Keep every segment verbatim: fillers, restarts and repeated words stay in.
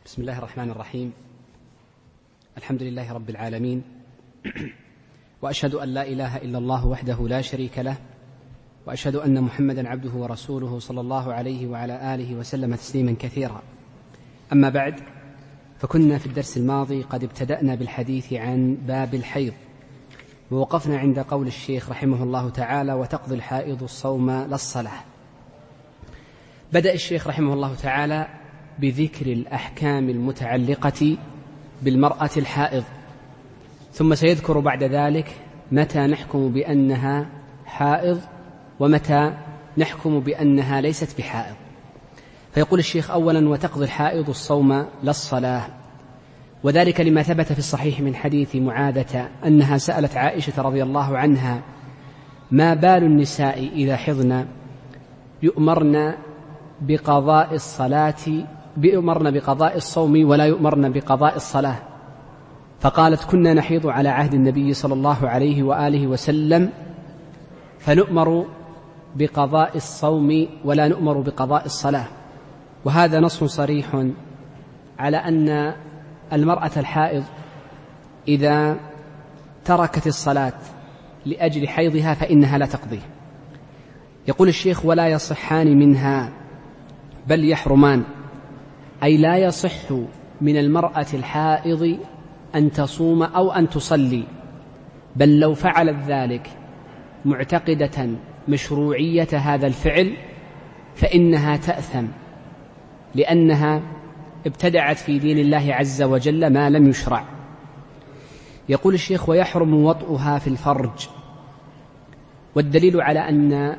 بسم الله الرحمن الرحيم. الحمد لله رب العالمين، وأشهد أن لا إله إلا الله وحده لا شريك له، وأشهد أن محمدا عبده ورسوله صلى الله عليه وعلى آله وسلم تسليما كثيرا. أما بعد، فكنا في الدرس الماضي قد ابتدأنا بالحديث عن باب الحيض، ووقفنا عند قول الشيخ رحمه الله تعالى: وتقضي الحائض الصوم لا الصلاة. بدأ الشيخ رحمه الله تعالى بذكر الأحكام المتعلقة بالمرأة الحائض، ثم سيذكر بعد ذلك متى نحكم بأنها حائض ومتى نحكم بأنها ليست بحائض. فيقول الشيخ: أولا: وتقضي الحائض الصوم لا الصلاة، وذلك لما ثبت في الصحيح من حديث معاذة أنها سألت عائشة رضي الله عنها: ما بال النساء إذا حضن يؤمرن بقضاء الصلاة يؤمرن بقضاء الصوم ولا يؤمرن بقضاء الصلاة؟ فقالت: كنا نحيض على عهد النبي صلى الله عليه وآله وسلم فنؤمر بقضاء الصوم ولا نؤمر بقضاء الصلاة. وهذا نص صريح على أن المرأة الحائض إذا تركت الصلاة لأجل حيضها فإنها لا تقضيه. يقول الشيخ: ولا يصحان منها بل يحرمان، أي لا يصح من المرأة الحائض أن تصوم أو أن تصلي، بل لو فعلت ذلك معتقدة مشروعية هذا الفعل فإنها تأثم، لأنها ابتدعت في دين الله عز وجل ما لم يشرع. يقول الشيخ: ويحرم وطئها في الفرج. والدليل على أن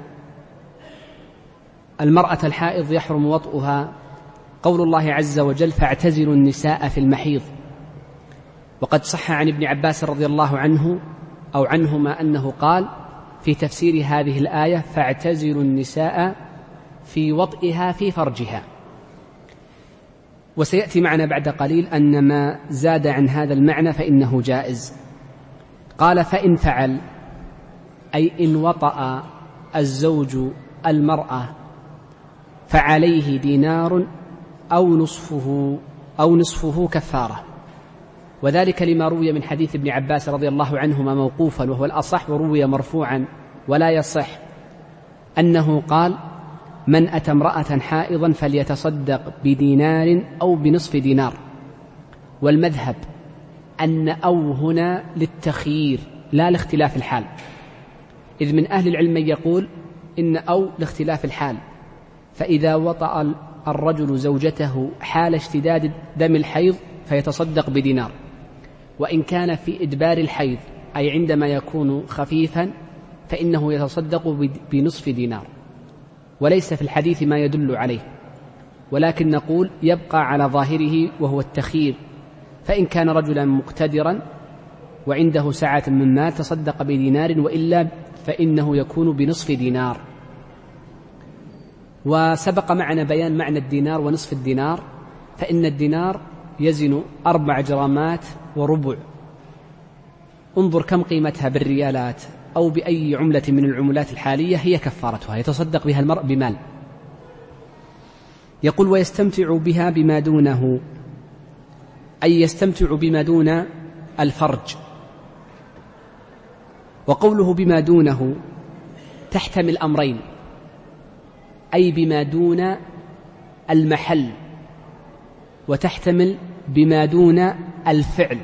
المرأة الحائض يحرم وطئها قول الله عز وجل: فاعتزلوا النساء في المحيض. وقد صح عن ابن عباس رضي الله عنه أو عنهما أنه قال في تفسير هذه الآية: فاعتزلوا النساء في وطئها في فرجها. وسيأتي معنا بعد قليل أن ما زاد عن هذا المعنى فإنه جائز. قال: فإن فعل، أي إن وطأ الزوج المرأة فعليه دينار أو نصفه أو نصفه كفارة. وذلك لما روي من حديث ابن عباس رضي الله عنهما موقوفا وهو الأصح، وروي مرفوعا ولا يصح، أنه قال: من أتى امرأة حائضا فليتصدق بدينار أو بنصف دينار. والمذهب أن أو هنا للتخيير لا لاختلاف الحال، إذ من أهل العلم من يقول إن أو لاختلاف الحال، فإذا وطأ الرجل زوجته حال اشتداد دم الحيض فيتصدق بدينار، وإن كان في إدبار الحيض أي عندما يكون خفيفا فإنه يتصدق بنصف دينار. وليس في الحديث ما يدل عليه، ولكن نقول يبقى على ظاهره وهو التخيير، فإن كان رجلا مقتدرا وعنده سعة من مال تصدق بدينار، وإلا فإنه يكون بنصف دينار. وسبق معنا بيان معنى الدينار ونصف الدينار، فإن الدينار يزن أربع جرامات وربع. انظر كم قيمتها بالريالات أو بأي عملة من العملات الحالية، هي كفارتها، يتصدق بها المرء بمال. يقول: ويستمتع بها بما دونه، أي يستمتع بما دون الفرج. وقوله بما دونه تحتمل أمرين، أي بما دون المحل، وتحتمل بما دون الفعل.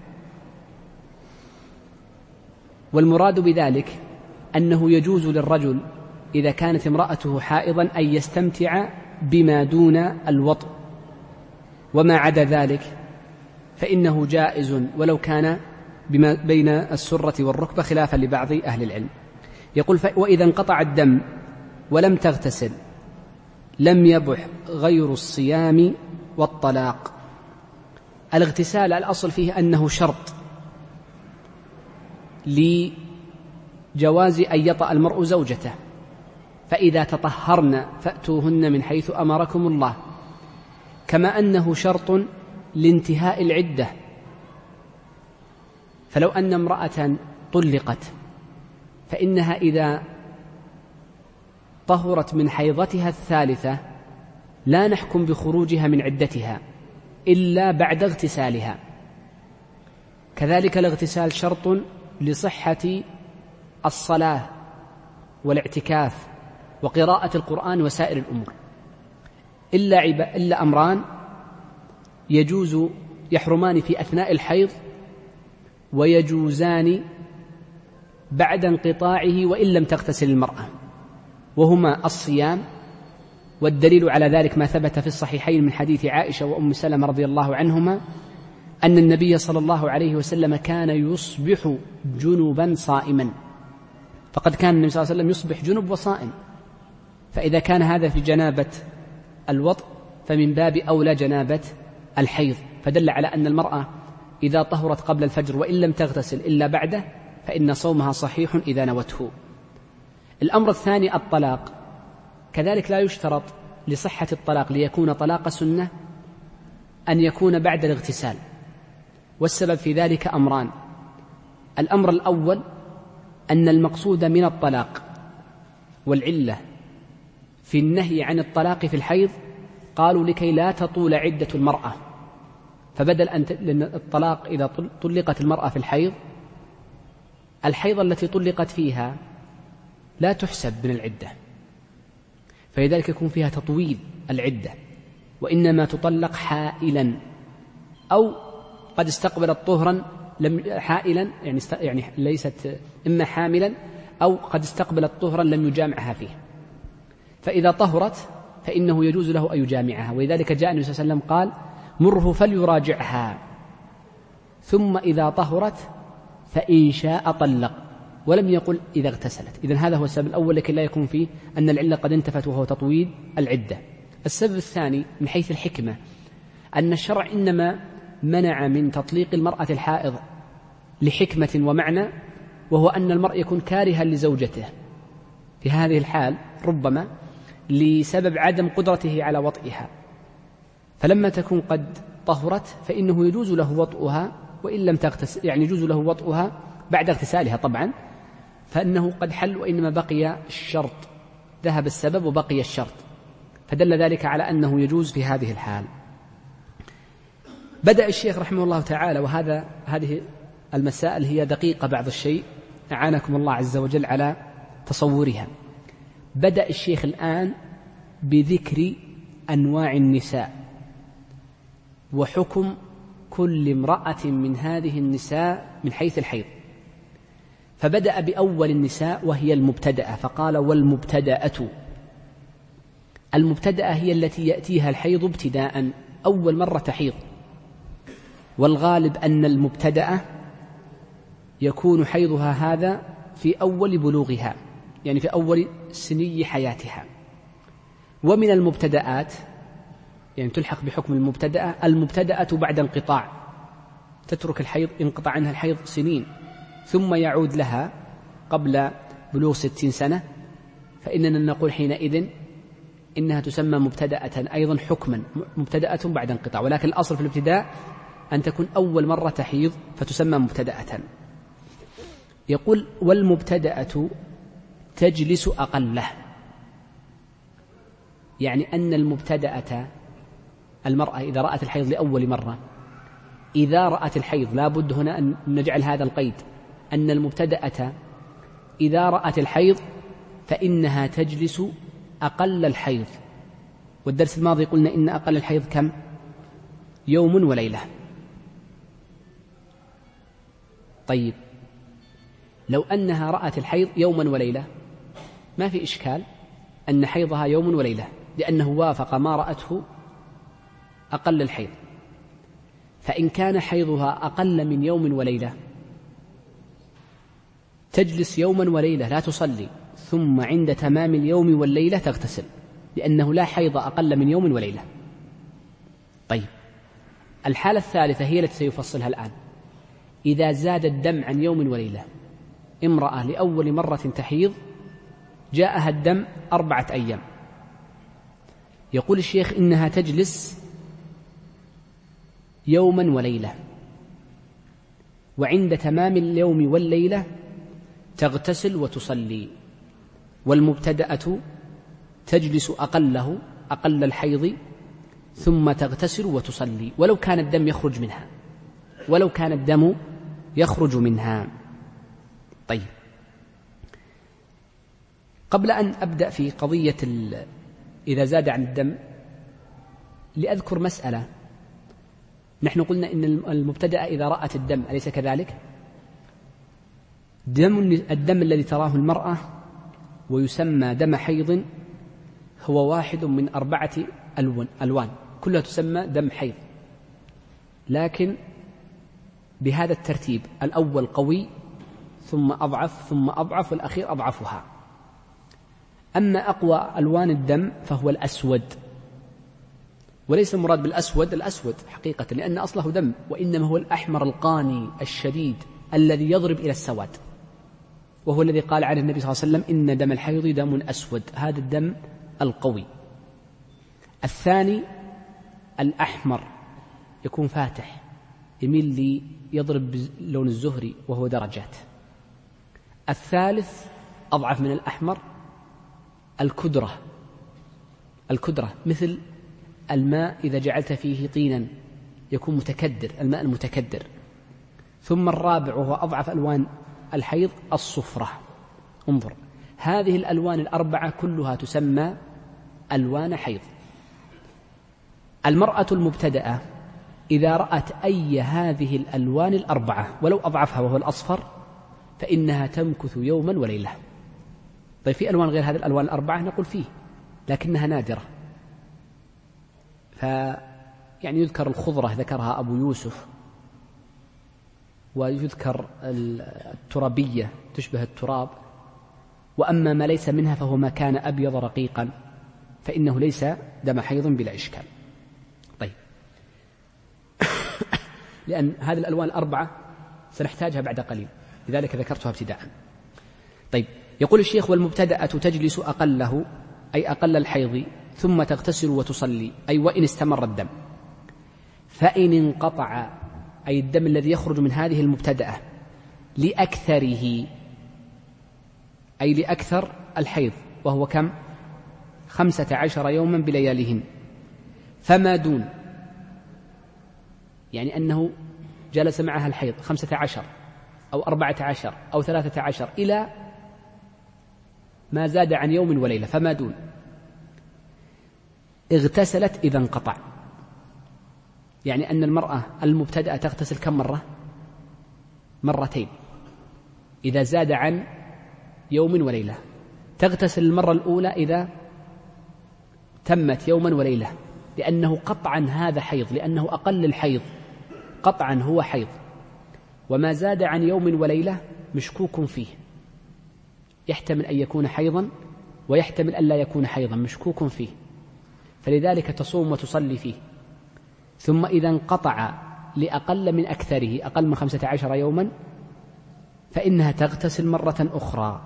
والمراد بذلك أنه يجوز للرجل إذا كانت امرأته حائضا أن يستمتع بما دون الوطء، وما عدا ذلك فإنه جائز ولو كان بما بين السرة والركبة، خلافا لبعض أهل العلم. يقول: وإذا انقطع الدم ولم تغتسل لم يبح غير الصيام والطلاق. الاغتسال الأصل فيه أنه شرط لجواز أن يطأ المرء زوجته، فإذا تطهرن فأتوهن من حيث أمركم الله، كما أنه شرط لانتهاء العدة. فلو أن امرأة طلقت فإنها إذا طهرت من حيضتها الثالثة لا نحكم بخروجها من عدتها، إلا بعد اغتسالها. كذلك الاغتسال شرط لصحة الصلاة والاعتكاف وقراءة القرآن وسائر الأمور، إلا, عب... إلا أمران يجوز يحرمان في أثناء الحيض ويجوزان بعد انقطاعه وإن لم تغتسل المرأة، وهما الصيام، والدليل على ذلك ما ثبت في الصحيحين من حديث عائشة وأم سلمة رضي الله عنهما أن النبي صلى الله عليه وسلم كان يصبح جنبا صائما، فقد كان النبي صلى الله عليه وسلم يصبح جنب وصائم، فإذا كان هذا في جنابة الوطء فمن باب أولى جنابة الحيض، فدل على أن المرأة إذا طهرت قبل الفجر وإن لم تغتسل إلا بعده فإن صومها صحيح إذا نوته. الأمر الثاني الطلاق، كذلك لا يشترط لصحة الطلاق ليكون طلاق سنة أن يكون بعد الاغتسال، والسبب في ذلك أمران. الأمر الأول أن المقصود من الطلاق والعلة في النهي عن الطلاق في الحيض قالوا لكي لا تطول عدة المرأة، فبدل أن لأن الطلاق إذا طلقت المرأة في الحيض، الحيض التي طلقت فيها لا تحسب من العدة، فلذلك يكون فيها تطويل العدة، وإنما تطلق حائلا أو قد استقبلت طهرا لم حائلا يعني, يعني ليست إما حاملا أو قد استقبلت طهرا لم يجامعها فيه، فإذا طهرت فإنه يجوز له أن يجامعها، ولذلك جاء النبي صلى الله عليه وسلم قال مره فليراجعها ثم إذا طهرت فإن شاء طلق، ولم يقل إذا اغتسلت. إذن هذا هو السبب الأول لكي لا يكون فيه أن العلة قد انتفت وهو تطويل العدة. السبب الثاني من حيث الحكمة أن الشرع إنما منع من تطليق المرأة الحائض لحكمة ومعنى، وهو أن المرء يكون كارها لزوجته في هذه الحال ربما لسبب عدم قدرته على وطئها، فلما تكون قد طهرت فإنه يجوز له وطئها وإن لم تغتسل، يعني يجوز له وطئها بعد اغتسالها طبعا، فإنه قد حل وإنما بقي الشرط، ذهب السبب وبقي الشرط، فدل ذلك على أنه يجوز في هذه الحال. بدأ الشيخ رحمه الله تعالى، وهذا هذه المسائل هي دقيقة بعض الشيء، أعانكم الله عز وجل على تصورها. بدأ الشيخ الآن بذكر أنواع النساء وحكم كل امرأة من هذه النساء من حيث الحيض، فبدأ بأول النساء وهي المبتدأة، فقال والمبتدأة. المبتدأة هي التي يأتيها الحيض ابتداء، أول مرة تحيض، والغالب أن المبتدأة يكون حيضها هذا في أول بلوغها، يعني في أول سني حياتها. ومن المبتدآت يعني تلحق بحكم المبتدأة المبتدأة بعد انقطاع، تترك الحيض، ينقطع عنها الحيض سنين ثم يعود لها قبل بلوغ ستين سنة، فإننا نقول حينئذ إنها تسمى مبتدأة أيضا حكما، مبتدأة بعد انقطاع، ولكن الأصل في الابتداء أن تكون أول مرة تحيض فتسمى مبتدأة. يقول والمبتدأة تجلس أقله، يعني أن المبتدأة المرأة إذا رأت الحيض لأول مرة، إذا رأت الحيض لا بد هنا أن نجعل هذا القيد، أن المبتدأة إذا رأت الحيض فإنها تجلس أقل الحيض، والدرس الماضي قلنا إن أقل الحيض كم؟ يوم وليلة. طيب لو أنها رأت الحيض يوما وليلة ما في إشكال أن حيضها يوم وليلة، لأنه وافق ما رأته أقل الحيض. فإن كان حيضها أقل من يوم وليلة تجلس يوما وليلة لا تصلي، ثم عند تمام اليوم والليلة تغتسل، لأنه لا حيض أقل من يوم وليلة. طيب الحالة الثالثة هي التي سيفصلها الآن، إذا زاد الدم عن يوم وليلة، امرأة لأول مرة تحيض جاءها الدم أربعة أيام، يقول الشيخ إنها تجلس يوما وليلة، وعند تمام اليوم والليلة تغتسل وتصلي. والمبتدأة تجلس أقله أقل الحيض ثم تغتسل وتصلي، ولو كان الدم يخرج منها ولو كان الدم يخرج منها. طيب، قبل أن أبدأ في قضية إذا زاد عن الدم لأذكر مسألة. نحن قلنا إن المبتدأ إذا رأت الدم، أليس كذلك؟ دم الدم الذي تراه المرأة ويسمى دم حيض هو واحد من أربعة ألوان كلها تسمى دم حيض، لكن بهذا الترتيب: الأول قوي ثم أضعف ثم أضعف والأخير أضعفها. أما أقوى ألوان الدم فهو الأسود، وليس المراد بالأسود الأسود حقيقة لأن أصله دم، وإنما هو الأحمر القاني الشديد الذي يضرب إلى السواد، وهو الذي قال عنه النبي صلى الله عليه وسلم: إن دم الحيض دم أسود. هذا الدم القوي. الثاني الأحمر يكون فاتح يميل لي يضرب بلون الزهري وهو درجات. الثالث أضعف من الأحمر الكدرة الكدرة مثل الماء إذا جعلت فيه طينا يكون متكدر، الماء المتكدر. ثم الرابع وهو أضعف ألوان الحيض الصفرة. انظر، هذه الألوان الأربعة كلها تسمى ألوان حيض. المرأة المبتدأة إذا رأت أي هذه الألوان الأربعة ولو أضعفها وهو الأصفر فإنها تمكث يوما وليلة. طيب، في ألوان غير هذه الألوان الأربعة؟ نقول فيه، لكنها نادرة. فيعني يذكر الخضرة ذكرها أبو يوسف، ويذكر الترابية تشبه التراب، وأما ما ليس منها فهو ما كان أبيض رقيقا فإنه ليس دم حيض بلا إشكال. طيب، لأن هذه الألوان الأربعة سنحتاجها بعد قليل، لذلك ذكرتها ابتداء. طيب، يقول الشيخ: والمبتدأة تجلس أقله أي أقل الحيض ثم تغتسل وتصلي، أي وإن استمر الدم. فإن انقطع أي الدم الذي يخرج من هذه المبتدأة لأكثره أي لأكثر الحيض، وهو كم؟ خمسة عشر يوما بلياليهن، فما دون، يعني أنه جلس معها الحيض خمسة عشر أو أربعة عشر أو ثلاثة عشر إلى ما زاد عن يوم وليلة، فما دون، اغتسلت إذا انقطع. يعني أن المرأة المبتدأة تغتسل كم مرة؟ مرتين. إذا زاد عن يوم وليلة تغتسل المرة الأولى إذا تمت يوما وليلة، لأنه قطعا هذا حيض، لأنه أقل الحيض قطعا هو حيض. وما زاد عن يوم وليلة مشكوك فيه، يحتمل أن يكون حيضا ويحتمل أن لا يكون حيضا، مشكوك فيه، فلذلك تصوم وتصلي فيه. ثم إذا انقطع لأقل من أكثره، أقل من خمسة عشر يوما، فإنها تغتسل مرة أخرى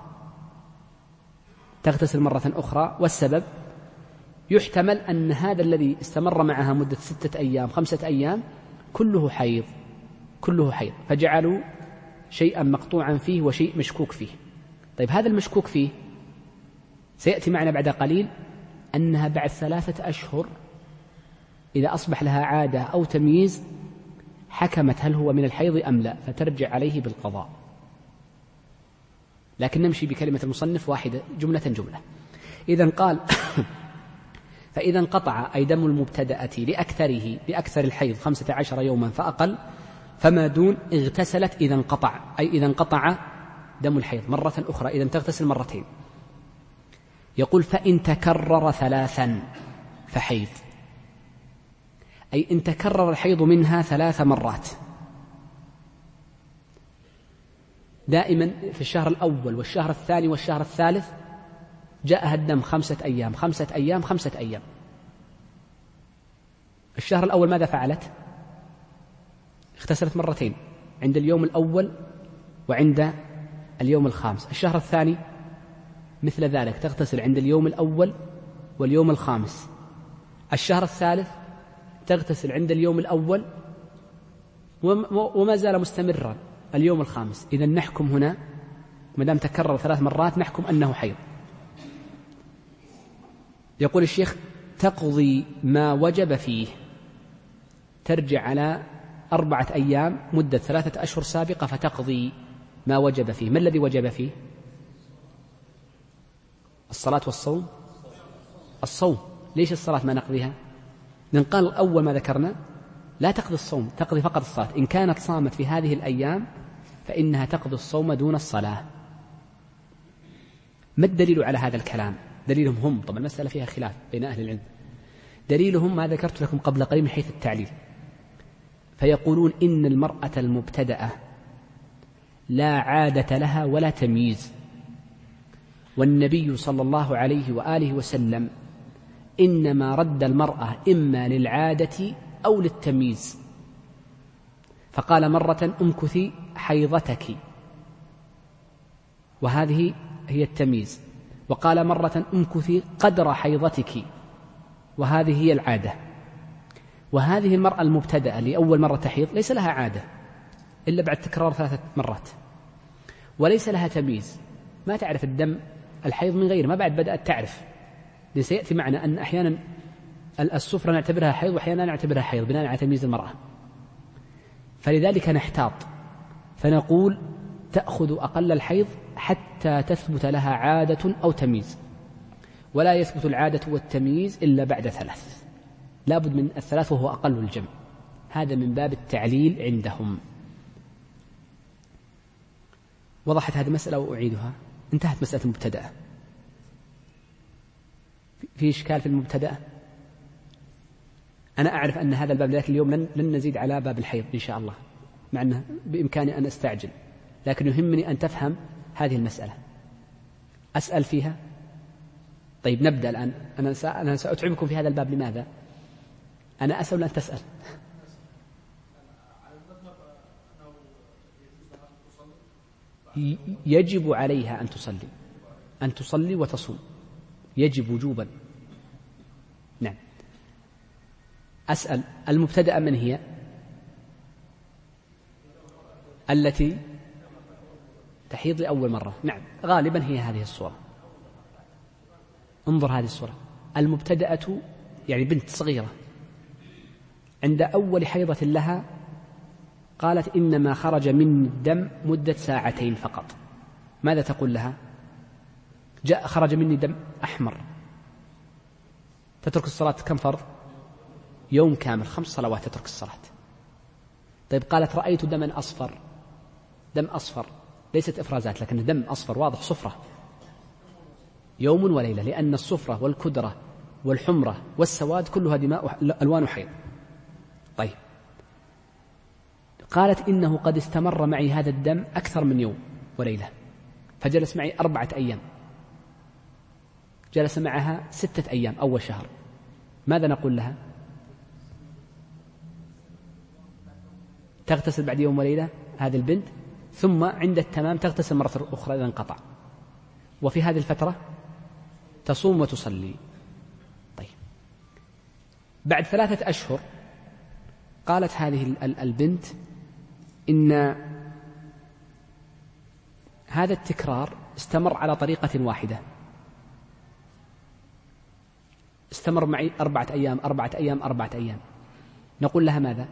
تغتسل مرة أخرى والسبب يحتمل أن هذا الذي استمر معها مدة ستة أيام خمسة أيام كله حيض كله حيض فجعلوا شيئا مقطوعا فيه وشيء مشكوك فيه. طيب، هذا المشكوك فيه سيأتي معنا بعد قليل أنها بعد ثلاثة أشهر إذا أصبح لها عادة أو تمييز حكمت هل هو من الحيض أم لا، فترجع عليه بالقضاء. لكن نمشي بكلمة المصنف واحدة جملة جملة. إذن قال: فإذا انقطع أي دم المبتدأة لأكثره لأكثر الحيض خمسة عشر يوما فأقل، فما دون اغتسلت إذا انقطع، أي إذا انقطع دم الحيض مرة أخرى، إذا تغتسل مرتين. يقول: فإن تكرر ثلاثا فحيض، أي إن تكرر الحيض منها ثلاث مرات دائما في الشهر الأول والشهر الثاني والشهر الثالث جاءها الدم خمسة أيام خمسة أيام خمسة أيام. الشهر الأول ماذا فعلت؟ اغتسلت مرتين، عند اليوم الأول وعند اليوم الخامس. الشهر الثاني مثل ذلك، تغتسل عند اليوم الأول واليوم الخامس. الشهر الثالث تغتسل عند اليوم الأول وما زال مستمرا اليوم الخامس. إذن نحكم هنا مدام تكرر ثلاث مرات نحكم أنه حيض. يقول الشيخ: تقضي ما وجب فيه، ترجع على أربعة أيام مدة ثلاثة أشهر سابقة فتقضي ما وجب فيه. ما الذي وجب فيه؟ الصلاة والصوم. الصوم. ليش الصلاة ما نقضيها؟ لأن قال أول ما ذكرنا لا تقضي الصوم، تقضي فقط الصلاة. إن كانت صامت في هذه الأيام فإنها تقضي الصوم دون الصلاة. ما الدليل على هذا الكلام؟ دليلهم هم، طبعا المسألة فيها خلاف بين أهل العلم، دليلهم ما ذكرت لكم قبل قليل من حيث التعليل. فيقولون إن المرأة المبتدأة لا عادة لها ولا تمييز، والنبي صلى الله عليه وآله وسلم إنما رد المرأة إما للعادة أو للتمييز، فقال مرة امكثي حيضتك وهذه هي التمييز، وقال مرة امكثي قدر حيضتك وهذه هي العادة. وهذه المرأة المبتدأة لأول مرة تحيض ليس لها عادة إلا بعد تكرار ثلاثة مرات، وليس لها تمييز، ما تعرف الدم الحيض من غيره، ما بعد بدأت تعرف. سيأتي معنا أن أحيانا السفرة نعتبرها حيض وأحيانا نعتبرها حيض بناء على تمييز المرأة، فلذلك نحتاط فنقول تأخذ أقل الحيض حتى تثبت لها عادة أو تمييز، ولا يثبت العادة والتمييز إلا بعد ثلاث، لا بد من الثلاث وهو أقل الجمع. هذا من باب التعليل عندهم. وضحت هذه المسألة وأعيدها. انتهت مسألة المبتدأة. في إشكال في المبتدأة؟ أنا أعرف أن هذا الباب ذاك اليوم لن, لن نزيد على باب الحيض إن شاء الله، مع أنه بإمكاني أن أستعجل، لكن يهمني أن تفهم هذه المسألة. أسأل فيها؟ طيب نبدأ الآن. أنا, أنا سأتعبكم في هذا الباب. لماذا؟ أنا أسأل أن تسأل. يجب عليها أن تصلي، أن تصلي وتصوم، يجب وجوبا. نعم. أسأل المبتدأة من هي؟ التي تحيض لأول مرة. نعم غالبا هي هذه الصورة. انظر هذه الصورة. المبتدأة يعني بنت صغيرة عند أول حيضة لها قالت إنما خرج من الدم مدة ساعتين فقط، ماذا تقول لها؟ جاء خرج مني دم أحمر، تترك الصلاة كم فرض؟ يوم كامل، خمس صلوات تترك الصلاة. طيب قالت رأيت دما أصفر، دم أصفر، ليست إفرازات لكن دم أصفر واضح، صفرة، يوم وليلة، لأن الصفرة والكدرة والحمرة والسواد كلها دماء ألوان حيض. طيب قالت إنه قد استمر معي هذا الدم أكثر من يوم وليلة، فجلس معي أربعة أيام، جلس معها ستة أيام أول شهر، ماذا نقول لها؟ تغتسل بعد يوم وليلة هذه البنت، ثم عند التمام تغتسل مرة أخرى إذا انقطع، وفي هذه الفترة تصوم وتصلي. طيب بعد ثلاثة أشهر قالت هذه البنت إن هذا التكرار استمر على طريقة واحدة، استمر معي أربعة أيام أربعة أيام أربعة أيام، نقول لها ماذا؟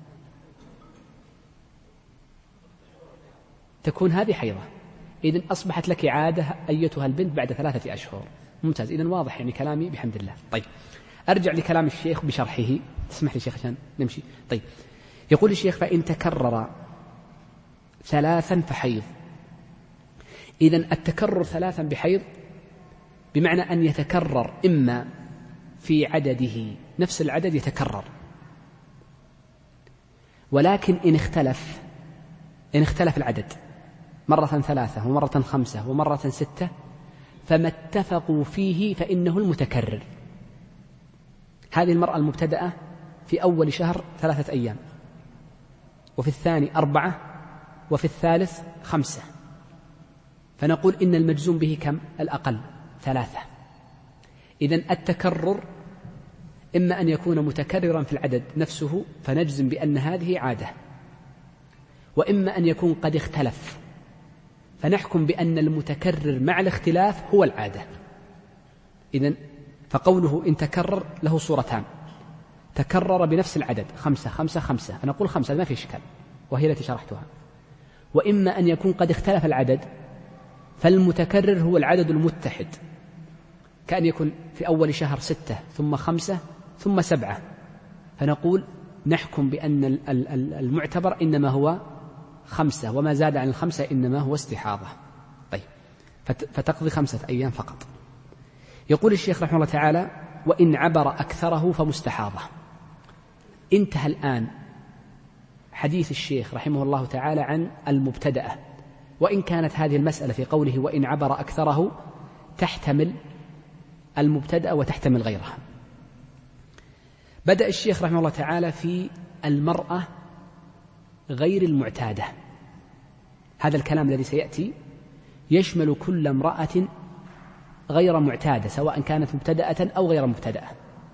تكون هذه حيضة، إذن أصبحت لك عادة أيتها البنت بعد ثلاثة أشهر. ممتاز، إذن واضح يعني كلامي بحمد الله. طيب أرجع لكلام الشيخ بشرحه، تسمح لي شيخ عشان نمشي. طيب يقول الشيخ فإن تكرر ثلاثا فحيض. إذن التكرر ثلاثا بحيض بمعنى أن يتكرر إما في عدده نفس العدد يتكرر، ولكن إن اختلف إن اختلف العدد مرة ثلاثة ومرة خمسة ومرة ستة فما اتفقوا فيه فإنه المتكرر. هذه المرأة المبتدأة في أول شهر ثلاثة أيام، وفي الثاني أربعة، وفي الثالث خمسة، فنقول إن المجزوم به كم؟ الأقل ثلاثة. إذن التكرر إما أن يكون متكررا في العدد نفسه فنجزم بأن هذه عادة، وإما أن يكون قد اختلف فنحكم بأن المتكرر مع الاختلاف هو العادة. إذن فقوله إن تكرر له صورتان: تكرر بنفس العدد خمسة خمسة خمسة، أنا أقول خمسة ما في إشكال وهي التي شرحتها. وإما أن يكون قد اختلف العدد فالمتكرر هو العدد المتحد، كأن يكون في أول شهر ستة ثم خمسة ثم سبعة، فنقول نحكم بأن المعتبر إنما هو خمسة، وما زاد عن الخمسة إنما هو استحاضة. طيب، فتقضي خمسة أيام فقط. يقول الشيخ رحمه الله تعالى: وإن عبر أكثره فمستحاضة. انتهى الآن حديث الشيخ رحمه الله تعالى عن المبتدأة، وإن كانت هذه المسألة في قوله وإن عبر أكثره تحتمل المبتدأة وتحتمل غيرها. بدأ الشيخ رحمه الله تعالى في المرأة غير المعتادة. هذا الكلام الذي سيأتي يشمل كل امرأة غير معتادة، سواء كانت مبتدأة أو غير مبتدأة.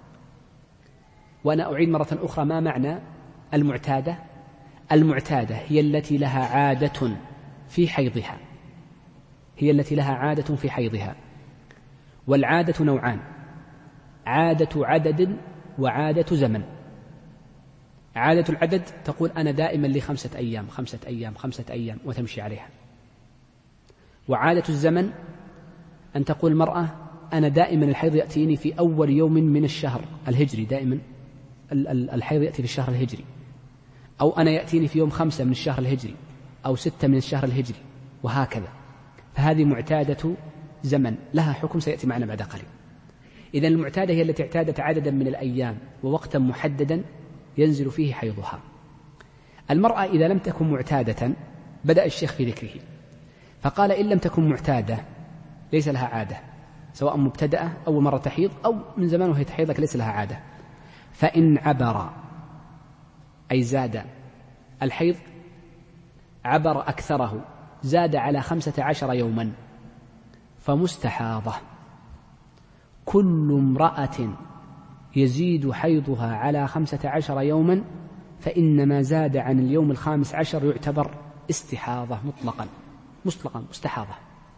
وأنا أعيد مرة أخرى ما معنى المعتادة. المعتادة هي التي لها عادة في حيضها، هي التي لها عادة في حيضها. والعادة نوعان: عادة عدد وعادة زمن. عادة العدد تقول أنا دائما لي خمسة أيام خمسة أيام خمسة أيام وتمشي عليها. وعادة الزمن أن تقول المرأة أنا دائما الحيض يأتيني في أول يوم من الشهر الهجري، دائما الحيض يأتي في الشهر الهجري، أو أنا يأتيني في يوم خمسة من الشهر الهجري، أو ستة من الشهر الهجري، وهكذا. فهذه معتادة زمن لها حكم سيأتي معنا بعد قليل. إذن المعتادة هي التي اعتادت عددا من الأيام ووقتا محددا ينزل فيه حيضها. المرأة إذا لم تكن معتادة بدأ الشيخ في ذكره، فقال إن لم تكن معتادة ليس لها عادة، سواء مبتدأة أو مرة تحيض أو من زمان وهي تحيض لك ليس لها عادة. فإن عبر أي زاد الحيض، عبر أكثره زاد على خمسة عشر يوما فمستحاضة. كل امرأة يزيد حيضها على خمسة عشر يوما فإنما زاد عن اليوم الخامس عشر يعتبر استحاضة مطلقا مطلقا مستحاضة،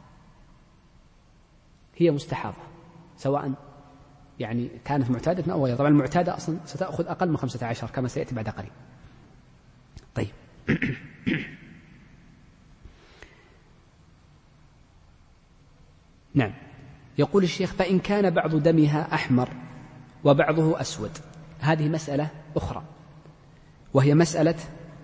هي مستحاضة سواء يعني كانت معتادة أو غير. طبعا المعتادة أصلا ستأخذ أقل من خمسة عشر كما سيأتي بعد قليل. طيب نعم. يقول الشيخ: فإن كان بعض دمها أحمر وبعضه أسود. هذه مسألة أخرى، وهي مسألة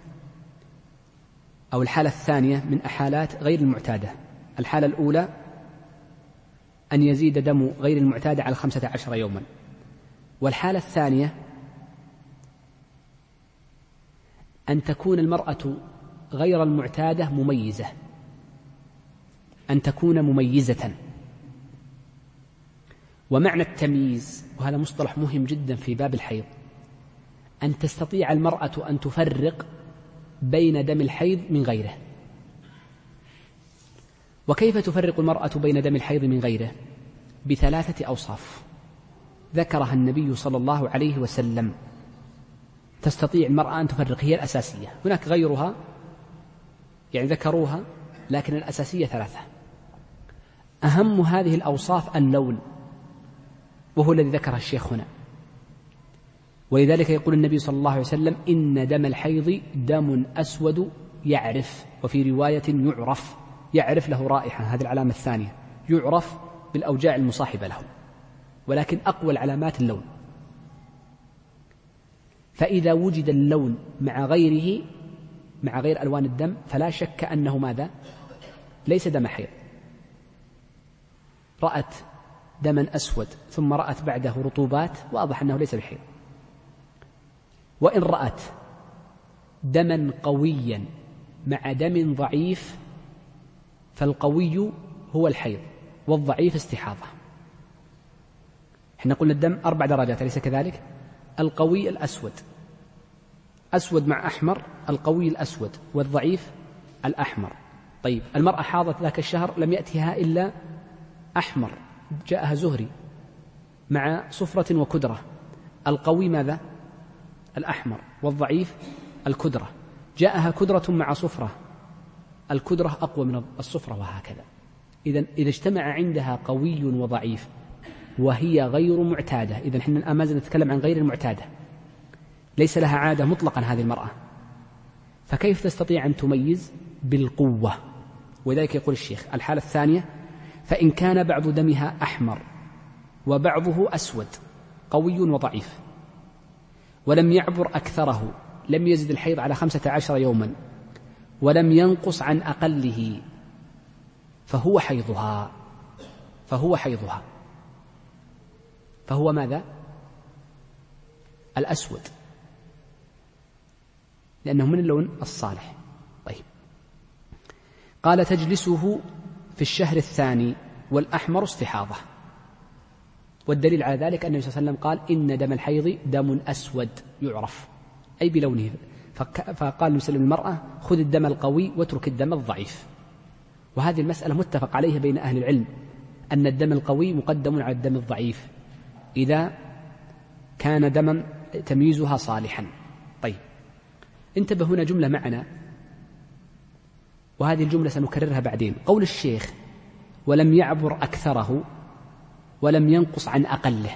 أو الحالة الثانية من أحالات غير المعتادة. الحالة الأولى أن يزيد دم غير المعتادة على خمسة عشر يوما، والحالة الثانية أن تكون المرأة غير المعتادة مميزة، أن تكون مميزة. ومعنى التمييز، وهذا مصطلح مهم جدا في باب الحيض، أن تستطيع المرأة أن تفرق بين دم الحيض من غيره. وكيف تفرق المرأة بين دم الحيض من غيره؟ بثلاثة أوصاف ذكرها النبي صلى الله عليه وسلم تستطيع المرأة أن تفرق، هي الأساسية. هناك غيرها يعني ذكروها، لكن الأساسية ثلاثة. أهم هذه الأوصاف اللون، وهو الذي ذكره الشيخ هنا. ولذلك يقول النبي صلى الله عليه وسلم: إن دم الحيض دم أسود يعرف، وفي رواية يعرف. يعرف له رائحة، هذه العلامة الثانية، يعرف بالأوجاع المصاحبة له، ولكن أقوى العلامات اللون. فإذا وجد اللون مع غيره، مع غير ألوان الدم، فلا شك أنه ماذا؟ ليس دم حيض. رأت دما أسود ثم رأت بعده رطوبات، واضح أنه ليس بحيض. وإن رأت دما قويا مع دم ضعيف، فالقوي هو الحيض والضعيف استحاضة. احنا قلنا الدم أربع درجات أليس كذلك؟ القوي الأسود، أسود مع أحمر، القوي الأسود والضعيف الأحمر. طيب المرأة حاضت ذاك الشهر لم يأتها إلا أحمر، جاءها زهري مع صفرة وكدرة. القوي ماذا؟ الأحمر، والضعيف الكدرة. جاءها كدرة مع صفرة، الكدرة أقوى من الصفرة، وهكذا. إذن إذا اجتمع عندها قوي وضعيف وهي غير معتادة. إذن إحنا الآن ما زلنا نتكلم عن غير المعتادة، ليس لها عادة مطلقا هذه المرأة، فكيف تستطيع أن تميز بالقوة؟ وذلك يقول الشيخ: الحالة الثانية: فإن كان بعض دمها أحمر وبعضه أسود قوي وضعيف ولم يعبر أكثره، لم يزد الحيض على خمسة عشر يوما ولم ينقص عن أقله، فهو حيضها فهو حيضها فهو ماذا؟ الأسود، لأنه من اللون الصالح. طيب، قال: تجلسه في الشهر الثاني والأحمر استحاضة. والدليل على ذلك أن النبي صلى الله عليه وسلم قال: إن دم الحيض دم أسود يعرف، أي بلونه. فقال النبي صلى الله عليه وسلم للمرأة: خذ الدم القوي واترك الدم الضعيف. وهذه المسألة متفق عليها بين أهل العلم، أن الدم القوي مقدم على الدم الضعيف إذا كان دما تمييزها صالحا. طيب، انتبه هنا جملة معنا، وهذه الجملة سنكررها بعدين. قول الشيخ: ولم يعبر أكثره ولم ينقص عن أقله،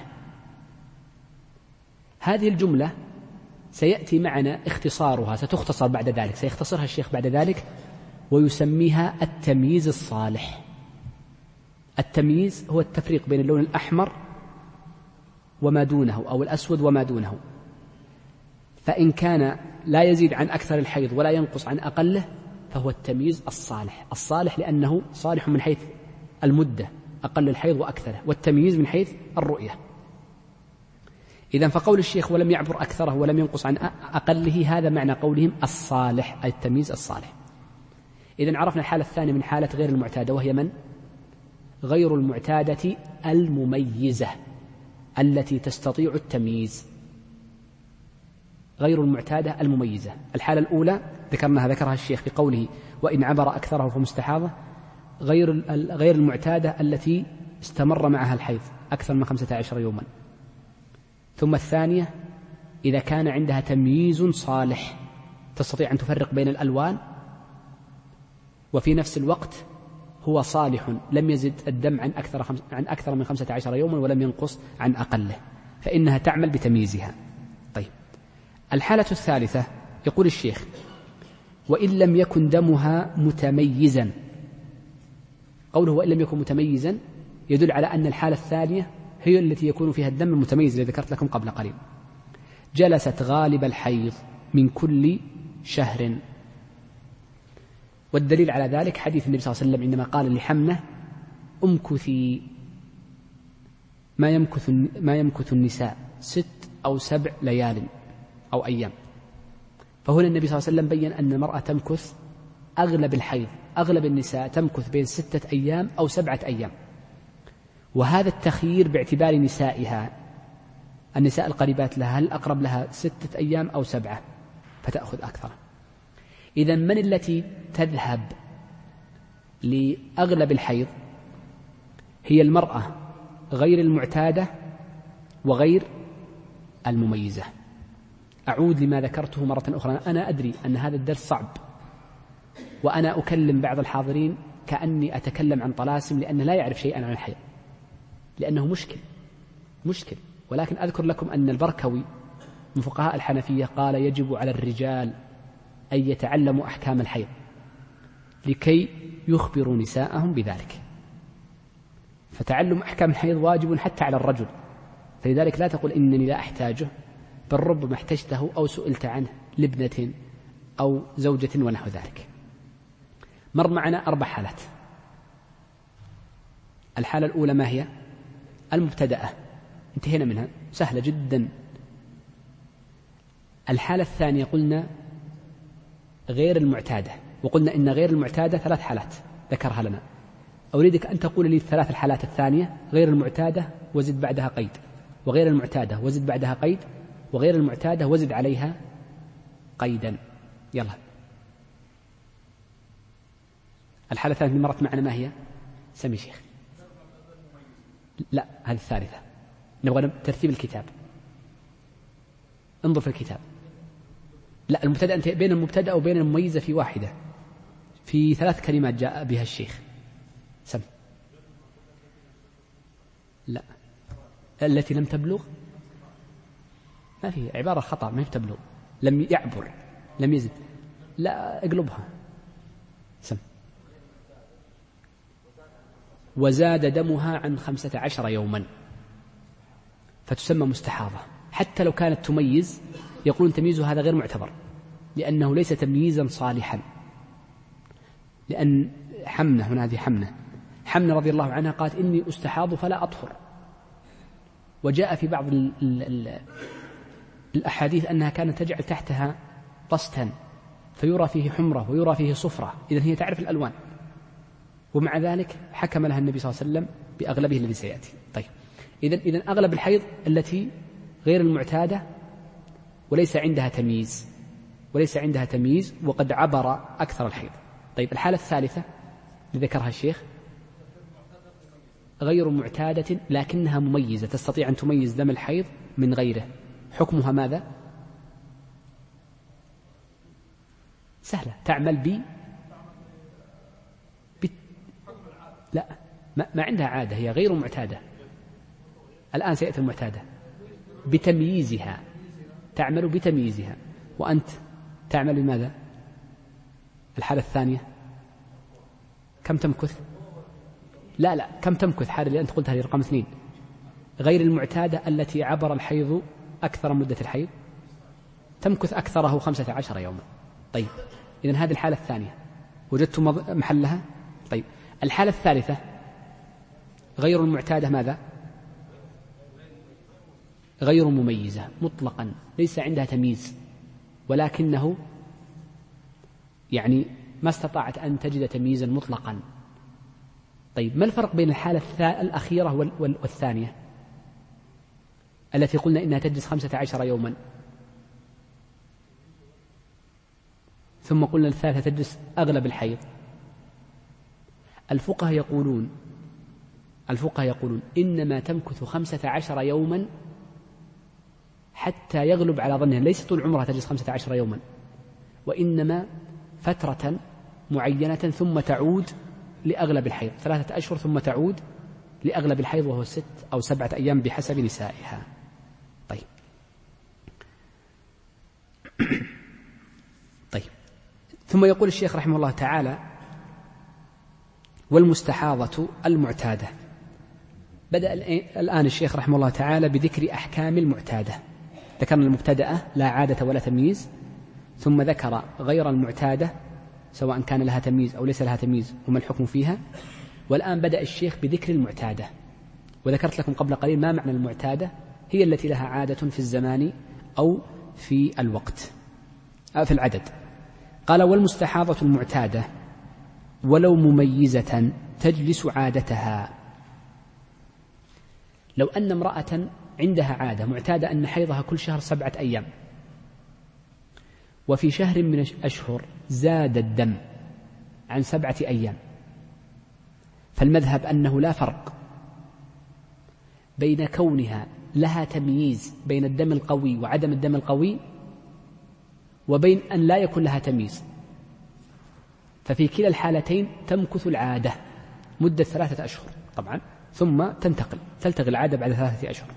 هذه الجملة سيأتي معنا اختصارها، ستختصر بعد ذلك، سيختصرها الشيخ بعد ذلك ويسميها التمييز الصالح. التمييز هو التفريق بين اللون الأحمر وما دونه أو الأسود وما دونه، فإن كان لا يزيد عن أكثر الحيض ولا ينقص عن أقله فهو التمييز الصالح. الصالح لأنه صالح من حيث المدة، أقل الحيض وأكثره، والتمييز من حيث الرؤية. إذن فقول الشيخ: ولم يعبر أكثره ولم ينقص عن أقله، هذا معنى قولهم الصالح، أي التمييز الصالح. إذن عرفنا الحالة الثانية من حالة غير المعتادة، وهي من؟ غير المعتادة المميزة التي تستطيع التمييز، غير المعتادة المميزة. الحالة الأولى ذكرناها ذكرها الشيخ في قوله: وإن عبر أكثره فمستحاضة. غير غير المعتادة التي استمر معها الحيض أكثر من خمسة عشر يوما. ثم الثانية: إذا كان عندها تمييز صالح، تستطيع أن تفرق بين الألوان، وفي نفس الوقت هو صالح، لم يزد الدم عن أكثر, خمس عن أكثر من خمسة عشر يوما ولم ينقص عن أقله، فإنها تعمل بتمييزها. طيب، الحالة الثالثة يقول الشيخ: وإن لم يكن دمها متميزا. قوله وإن لم يكن متميزا يدل على أن الحالة الثانية هي التي يكون فيها الدم المتميز الذي ذكرت لكم قبل قليل. جلست غالب الحيض من كل شهر. والدليل على ذلك حديث النبي صلى الله عليه وسلم عندما قال لحمنة: امكثي ما يمكث ما يمكث النساء ست أو سبع ليال أو أيام. فهنا النبي صلى الله عليه وسلم بين أن المرأة تمكث أغلب الحيض، أغلب النساء تمكث بين ستة أيام أو سبعة أيام، وهذا التخيير باعتبار نسائها، النساء القريبات لها، هل أقرب لها ستة أيام أو سبعة، فتأخذ أكثر. إذن من التي تذهب لأغلب الحيض؟ هي المرأة غير المعتادة وغير المميزة. أعود لما ذكرته مرة أخرى، أنا أدري أن هذا الدرس صعب، وأنا أكلم بعض الحاضرين كأني أتكلم عن طلاسم، لأنه لا يعرف شيئا عن الحيض، لأنه مشكل مشكل ولكن أذكر لكم أن البركوي من فقهاء الحنفية قال: يجب على الرجال أن يتعلموا أحكام الحيض لكي يخبروا نساءهم بذلك. فتعلم أحكام الحيض واجب حتى على الرجل، فلذلك لا تقول إنني لا أحتاجه، بل ربما احتجته أو سئلت عنه لابنة أو زوجة ونحو ذلك. مر معنا أربع حالات. الحالة الأولى ما هي؟ المبتدأة، انتهينا منها، سهلة جدا. الحالة الثانية قلنا غير المعتادة، وقلنا إن غير المعتادة ثلاث حالات ذكرها لنا. أريدك أن تقول لي الثلاث الحالات الثانية: غير المعتادة وزد بعدها قيد، وغير المعتادة وزد بعدها قيد، وغير المعتادة وزد عليها قيدا. يلا، الحالة الثالثة مرت معنا ما هي؟ سمي شيخ. لا، هذه الثالثة، نبغى ترتيب الكتاب، انظر في الكتاب. لا، المبتدأ أنت بين المبتدأ وبين المميزة في واحدة، في ثلاث كلمات جاء بها الشيخ. سم. لا، التي لم تبلغ، ما في عبارة خطأ، ما تبلغ، لم يعبر، لم يزد. لا اقلبها، سم. وزاد دمها عن خمسة عشر يوما فتسمى مستحاضة. حتى لو كانت تميز يقولون تمييزها هذا غير معتبر، لأنه ليس تمييزا صالحا. لأن حمنة، هنا هذه حمنة حمنة رضي الله عنها قالت إني أستحاض فلا أطهر. وجاء في بعض ال ال ال الأحاديث أنها كانت تجعل تحتها طستا فيرى فيه حمرة ويرى فيه صفرة، إذن هي تعرف الألوان، ومع ذلك حكم لها النبي صلى الله عليه وسلم بأغلبه الذي سيأتي. طيب، إذن إذن أغلب الحيض التي غير المعتادة وليس عندها تمييز، وليس عندها تمييز وقد عبر أكثر الحيض. طيب، الحالة الثالثة اللي ذكرها الشيخ غير معتادة لكنها مميزة، تستطيع أن تميز دم الحيض من غيره. حكمها ماذا؟ سهلة، تعمل ب بت... لا، ما... ما عندها عادة، هي غير معتادة. الآن سيأتي المعتادة. بتمييزها، تعمل بتمييزها. وأنت تعمل بماذا؟ الحالة الثانية كم تمكث؟ لا لا كم تمكث حالة اللي أنت قلتها هذه رقم اثنين. غير المعتادة التي عبر الحيض أكثر مدة الحيض تمكث أكثره خمسة عشر يوما. طيب، إذن هذه الحالة الثانية وجدت محلها. طيب، الحالة الثالثة غير المعتادة ماذا؟ غير مميزة مطلقا، ليس عندها تمييز، ولكنه يعني ما استطاعت أن تجد تمييزا مطلقا. طيب، ما الفرق بين الحالة الأخيرة والثانية التي قلنا إنها تجلس خمسة عشر يوما، ثم قلنا الثالثة تجلس أغلب الحيض؟ الفقهاء يقولون الفقهاء يقولون إنما تمكث خمسة عشر يوما حتى يغلب على ظنها، ليس طول عمرها تجلس خمسة عشر يوما، وإنما فترة معينة ثم تعود لأغلب الحيض، ثلاثة أشهر ثم تعود لأغلب الحيض وهو ست أو سبعة أيام بحسب نسائها. طيب طيب ثم يقول الشيخ رحمه الله تعالى: والمستحاضة المعتادة. بدأ الآن الشيخ رحمه الله تعالى بذكر أحكام المعتادة. ذكرنا المبتدأة لا عادة ولا تمييز، ثم ذكر غير المعتادة سواء كان لها تمييز أو ليس لها تمييز وما الحكم فيها. والآن بدأ الشيخ بذكر المعتادة، وذكرت لكم قبل قليل ما معنى المعتادة. هي التي لها عادة في الزمان أو في الوقت أو في العدد. قال: والمستحاضة المعتادة ولو مميزة تجلس عادتها. لو أن امرأة عندها عادة معتادة أن حيضها كل شهر سبعة أيام، وفي شهر من الأشهر زاد الدم عن سبعة أيام، فالمذهب أنه لا فرق بين كونها لها تمييز بين الدم القوي وعدم الدم القوي وبين أن لا يكون لها تمييز. ففي كلا الحالتين تمكث العادة مدة ثلاثة أشهر طبعا، ثم تنتقل تلتغي العادة بعد ثلاثة أشهر.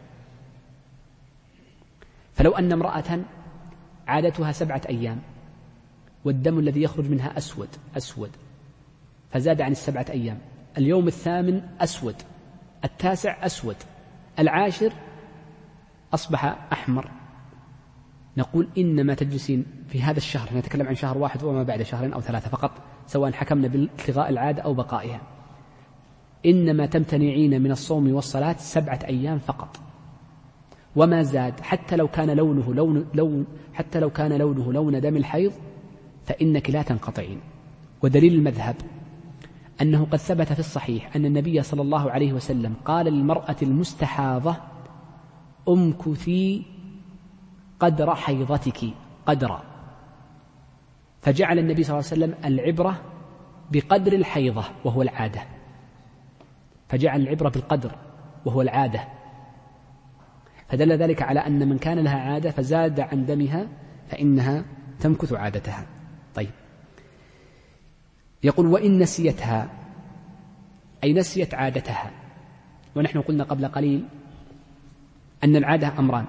فلو أن امرأة عادتها سبعة أيام والدم الذي يخرج منها أسود أسود فزاد عن السبعة أيام، اليوم الثامن أسود، التاسع أسود، العاشر أصبح أحمر، نقول إنما تجلسين في هذا الشهر، نتكلم عن شهر واحد وما بعد شهرين أو ثلاثة فقط، سواء حكمنا بالتغاء العادة أو بقائها، إنما تمتنعين من الصوم والصلاة سبعة أيام فقط، وما زاد حتى لو كان لونه لون لون حتى لو كان لونه لون دم الحيض فإنك لا تنقطعين. ودليل المذهب أنه قد ثبت في الصحيح أن النبي صلى الله عليه وسلم قال للمرأة المستحاضة: أمكثي قدر حيضتك قدرا، فجعل النبي صلى الله عليه وسلم العبرة بقدر الحيضة وهو العادة، فجعل العبرة بالقدر وهو العادة، فدل ذلك على أن من كان لها عادة فزاد عن دمها فإنها تمكث عادتها. طيب، يقول: وإن نسيتها أي نسيت عادتها. ونحن قلنا قبل قليل أن العادة أمران: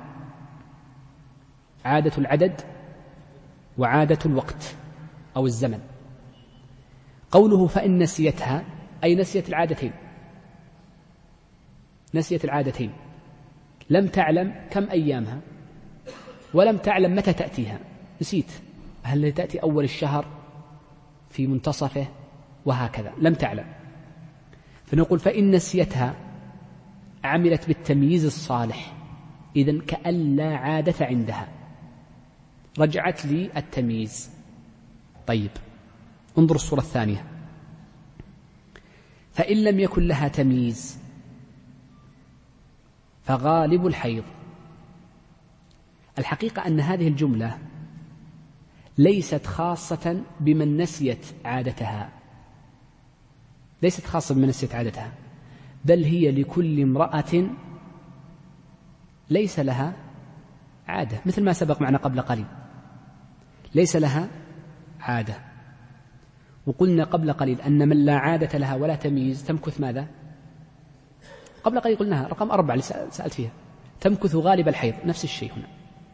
عادة العدد وعادة الوقت أو الزمن. قوله فإن نسيتها أي نسيت العادتين، نسيت العادتين، لم تعلم كم أيامها ولم تعلم متى تأتيها، نسيت هل تأتي أول الشهر في منتصفه وهكذا، لم تعلم. فنقول فإن نسيتها عملت بالتمييز الصالح، إذن كأن لا عادة عندها، رجعت لي التمييز. طيب انظر الصورة الثانية: فإن لم يكن لها تمييز فغالب الحيض. الحقيقة أن هذه الجملة ليست خاصة بمن نسيت عادتها، ليست خاصة بمن نسيت عادتها، بل هي لكل امرأة ليس لها عادة، مثل ما سبق معنا قبل قليل، ليس لها عادة. وقلنا قبل قليل أن من لا عادة لها ولا تمييز تمكث ماذا؟ قبل قليل قلناها رقم أربعة اللي سألت فيها، تمكث غالب الحيض، نفس الشيء هنا.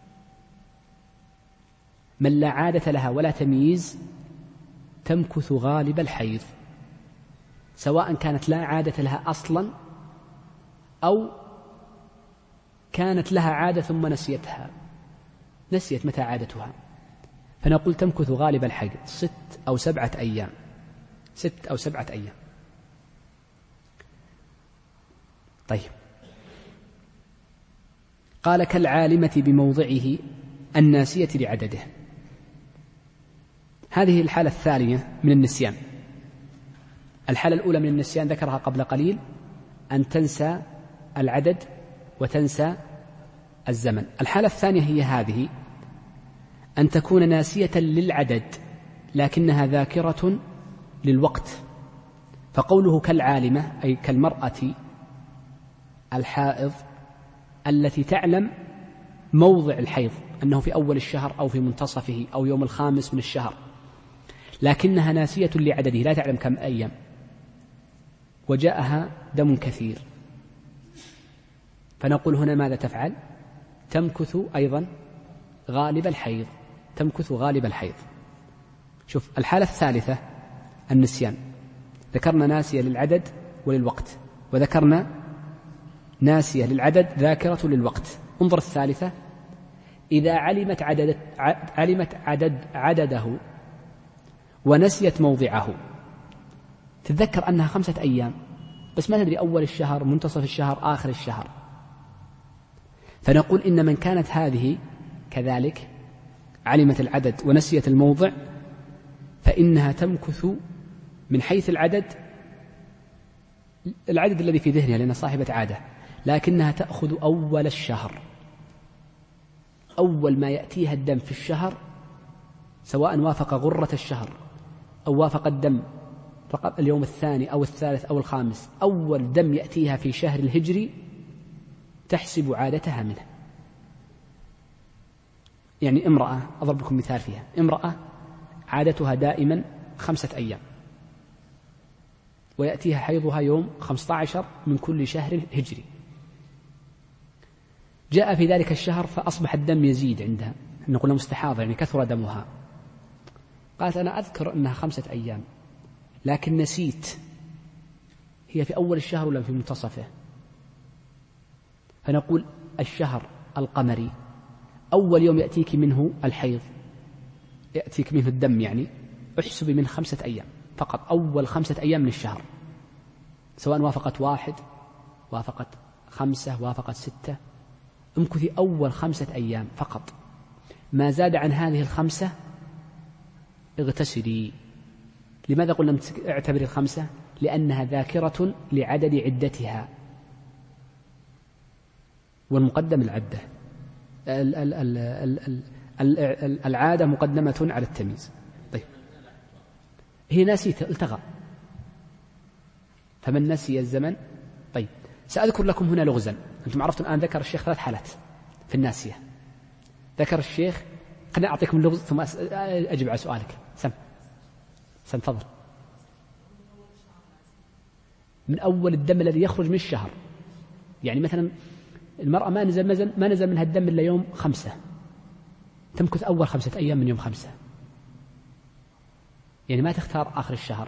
من لا عادة لها ولا تمييز تمكث غالب الحيض، سواء كانت لا عادة لها أصلا أو كانت لها عادة ثم نسيتها، نسيت متى عادتها، فنقول تمكث غالب الحيض ست أو سبعة أيام، ست أو سبعة أيام. طيب قال كالعالمة بموضعه الناسية لعدده. هذه الحالة الثانية من النسيان. الحالة الأولى من النسيان ذكرها قبل قليل، أن تنسى العدد وتنسى الزمن. الحالة الثانية هي هذه، أن تكون ناسية للعدد لكنها ذاكرة للوقت. فقوله كالعالمة أي كالمرأة الحائض التي تعلم موضع الحيض أنه في أول الشهر أو في منتصفه أو يوم الخامس من الشهر، لكنها ناسية لعدده، لا تعلم كم أيام، وجاءها دم كثير، فنقول هنا ماذا تفعل؟ تمكث أيضا غالب الحيض، تمكث غالب الحيض. شوف الحالة الثالثة النسيان، ذكرنا ناسية للعدد وللوقت، وذكرنا ناسية للعدد ذاكرة للوقت. انظر الثالثة: إذا علمت عدد علمت عدد عدده ونسيت موضعه. تتذكر أنها خمسة أيام بس ما تدري أول الشهر، منتصف الشهر، آخر الشهر، فنقول إن من كانت هذه كذلك علمت العدد ونسيت الموضع فإنها تمكث من حيث العدد العدد الذي في ذهنها لأنها صاحبة عادة، لكنها تأخذ أول الشهر، أول ما يأتيها الدم في الشهر، سواء وافق غرة الشهر أو وافق الدم اليوم الثاني أو الثالث أو الخامس، أول دم يأتيها في شهر الهجري تحسب عادتها منه. يعني امرأة، أضرب لكم مثال فيها، امرأة عادتها دائما خمسة أيام ويأتيها حيضها يوم خمسة عشر من كل شهر هجري، جاء في ذلك الشهر فأصبح الدم يزيد عندها، نقول مستحاضة يعني كثر دمها، قالت أنا أذكر أنها خمسة أيام لكن نسيت هي في أول الشهر ولا في منتصفه. فنقول الشهر القمري أول يوم يأتيك منه الحيض، يأتيك منه الدم، يعني احسبي من خمسة أيام فقط، أول خمسة أيام من الشهر، سواء وافقت واحد، وافقت خمسة، وافقت ستة، امكثي أول خمسة أيام فقط، ما زاد عن هذه الخمسة اغتسلي. لماذا قلنا اعتبري الخمسة؟ لأنها ذاكرة لعدد عدتها، والمقدم العدة، العادة مقدمة على التمييز. طيب هي نسيت، التغى، فمن نسي الزمن. طيب سأذكر لكم هنا لغزا. أنتم عرفتم الآن ذكر الشيخ ثلاث حالات في الناسية، ذكر الشيخ، خليني أعطيكم اللغز ثم أجب على سؤالك. سم سم تفضل. من أول الدم الذي يخرج من الشهر، يعني مثلا المرأة ما نزل, ما نزل منها الدم إلا يوم خمسة، تمكث أول خمسة أيام من يوم خمسة، يعني ما تختار آخر الشهر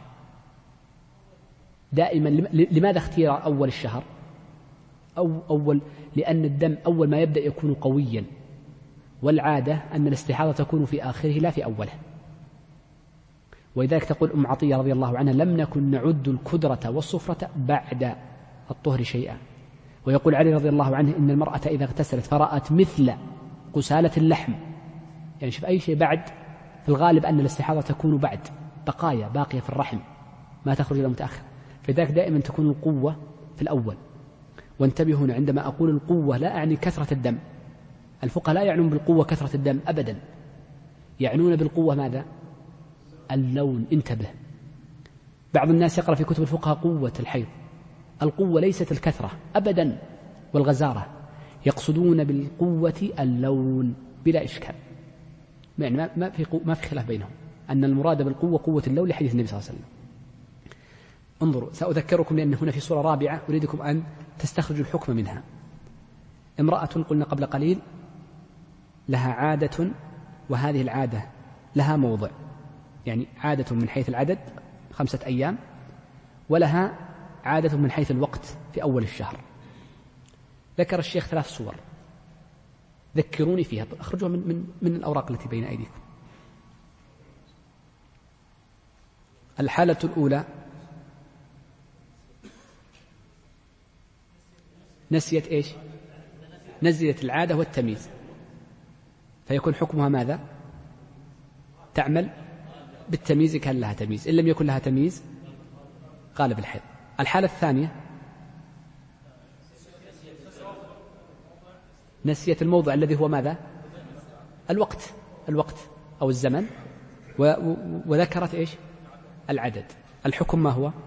دائما. لماذا اختيار أول الشهر؟ أو أول لأن الدم أول ما يبدأ يكون قويا، والعادة أن الاستحاضة تكون في آخره لا في أوله. ولذلك تقول أم عطية رضي الله عنها: لم نكن نعد الكدرة والصفرة بعد الطهر شيئا. ويقول علي رضي الله عنه: إن المرأة إذا اغتسلت فرأت مثل قسالة اللحم، يعني شوف أي شيء بعد، في الغالب أن الاستحاضة تكون بعد، بقايا باقية في الرحم ما تخرج إلى متأخر، فذلك دائما تكون القوة في الأول. وانتبهوا هنا، عندما أقول القوة لا أعني كثرة الدم، الفقهاء لا يعنون بالقوة كثرة الدم أبدا، يعنون بالقوة ماذا؟ اللون. انتبه، بعض الناس يقرأ في كتب الفقهاء قوة الحيض، القوة ليست الكثرة أبدا والغزارة، يقصدون بالقوة اللون بلا إشكال، يعني ما في ما في خلاف بينهم أن المراد بالقوة قوة اللون لحديث النبي صلى الله عليه وسلم. انظروا، سأذكركم لأن هنا في سورة رابعة أريدكم أن تستخرجوا الحكم منها. امرأة قلنا قبل قليل لها عادة، وهذه العادة لها موضع، يعني عادة من حيث العدد خمسة أيام، ولها عادة من حيث الوقت في أول الشهر. ذكر الشيخ ثلاث صور، ذكروني فيها، أخرجوها من, من, من الأوراق التي بين أيديكم. الحالة الأولى نسيت إيش؟ نسيت العادة والتمييز، فيكون حكمها ماذا؟ تعمل بالتمييز كان لها تمييز، إن لم يكن لها تمييز غالب الحيض. الحالة الثانية نسيت الموضع الذي هو ماذا؟ الوقت، الوقت أو الزمن، وذكرت إيش؟ العدد. الحكم ما هو؟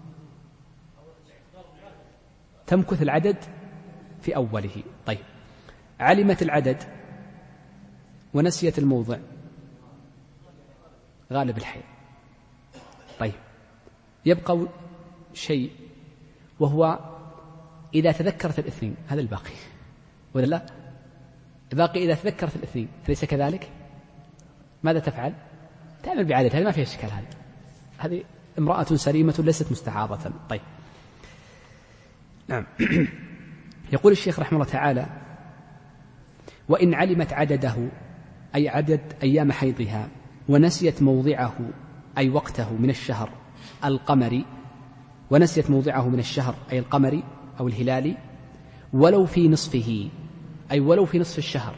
تمكث العدد في أوله. طيب، علمت العدد ونسيت الموضع غالب الحيض. طيب، يبقى شيء وهو إذا تذكرت الاثنين، هذا الباقي ولا لا؟ الباقي إذا تذكرت الاثنين، أليس كذلك؟ ماذا تفعل؟ تعمل بعادتها، هذه ما فيها إشكال، هذه هذه امرأة سليمة ليست مستعاضة. طيب، نعم. يقول الشيخ رحمه الله تعالى: وإن علمت عدده أي عدد أيام حيضها، ونسيت موضعه أي وقته من الشهر القمري، ونسيت موضعه من الشهر أي القمري أو الهلالي، ولو في نصفه أي ولو في نصف الشهر،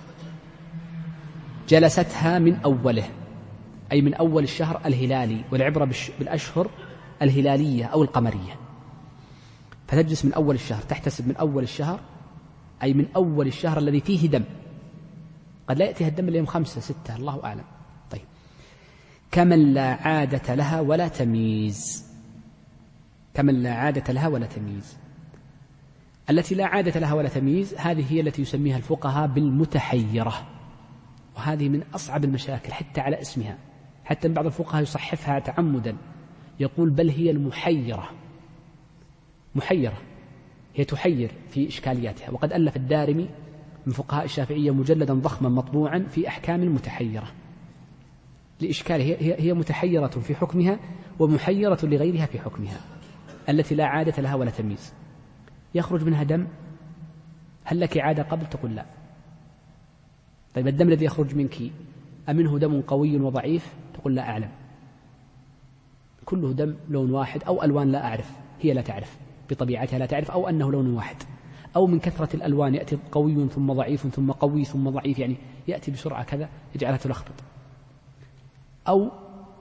جلستها من أوله أي من أول الشهر الهلالي، والعبرة بالأشهر الهلالية أو القمرية، فتجلس من أول الشهر، تحتسب من أول الشهر أي من أول الشهر الذي فيه دم، قد لا يأتيها الدم إلا يوم خمسة ستة الله أعلم. طيب، كمن لا عادة لها ولا تمييز، كمن لا عادة لها ولا تمييز. التي لا عادة لها ولا تمييز هذه هي التي يسميها الفقهاء بالمتحيرة، وهذه من أصعب المشاكل حتى على اسمها، حتى بعض الفقهاء يصحفها تعمدا، يقول بل هي المحيرة، محيرة، هي تحير في إشكالياتها. وقد ألف الدارمي من فقهاء الشافعية مجلدا ضخما مطبوعا في أحكام المتحيرة لإشكالها، هي, هي متحيرة في حكمها ومحيرة لغيرها في حكمها. التي لا عادة لها ولا تمييز، يخرج منها دم، هل لك عادة قبل؟ تقول لا. طيب، الدم الذي يخرج منك أمنه دم قوي وضعيف؟ تقول لا أعلم، كله دم لون واحد أو ألوان لا أعرف، هي لا تعرف بطبيعتها، لا تعرف، أو أنه لون واحد، أو من كثرة الألوان يأتي قوي ثم ضعيف ثم قوي ثم ضعيف، يعني يأتي بسرعة كذا يجعلها تلخبط، أو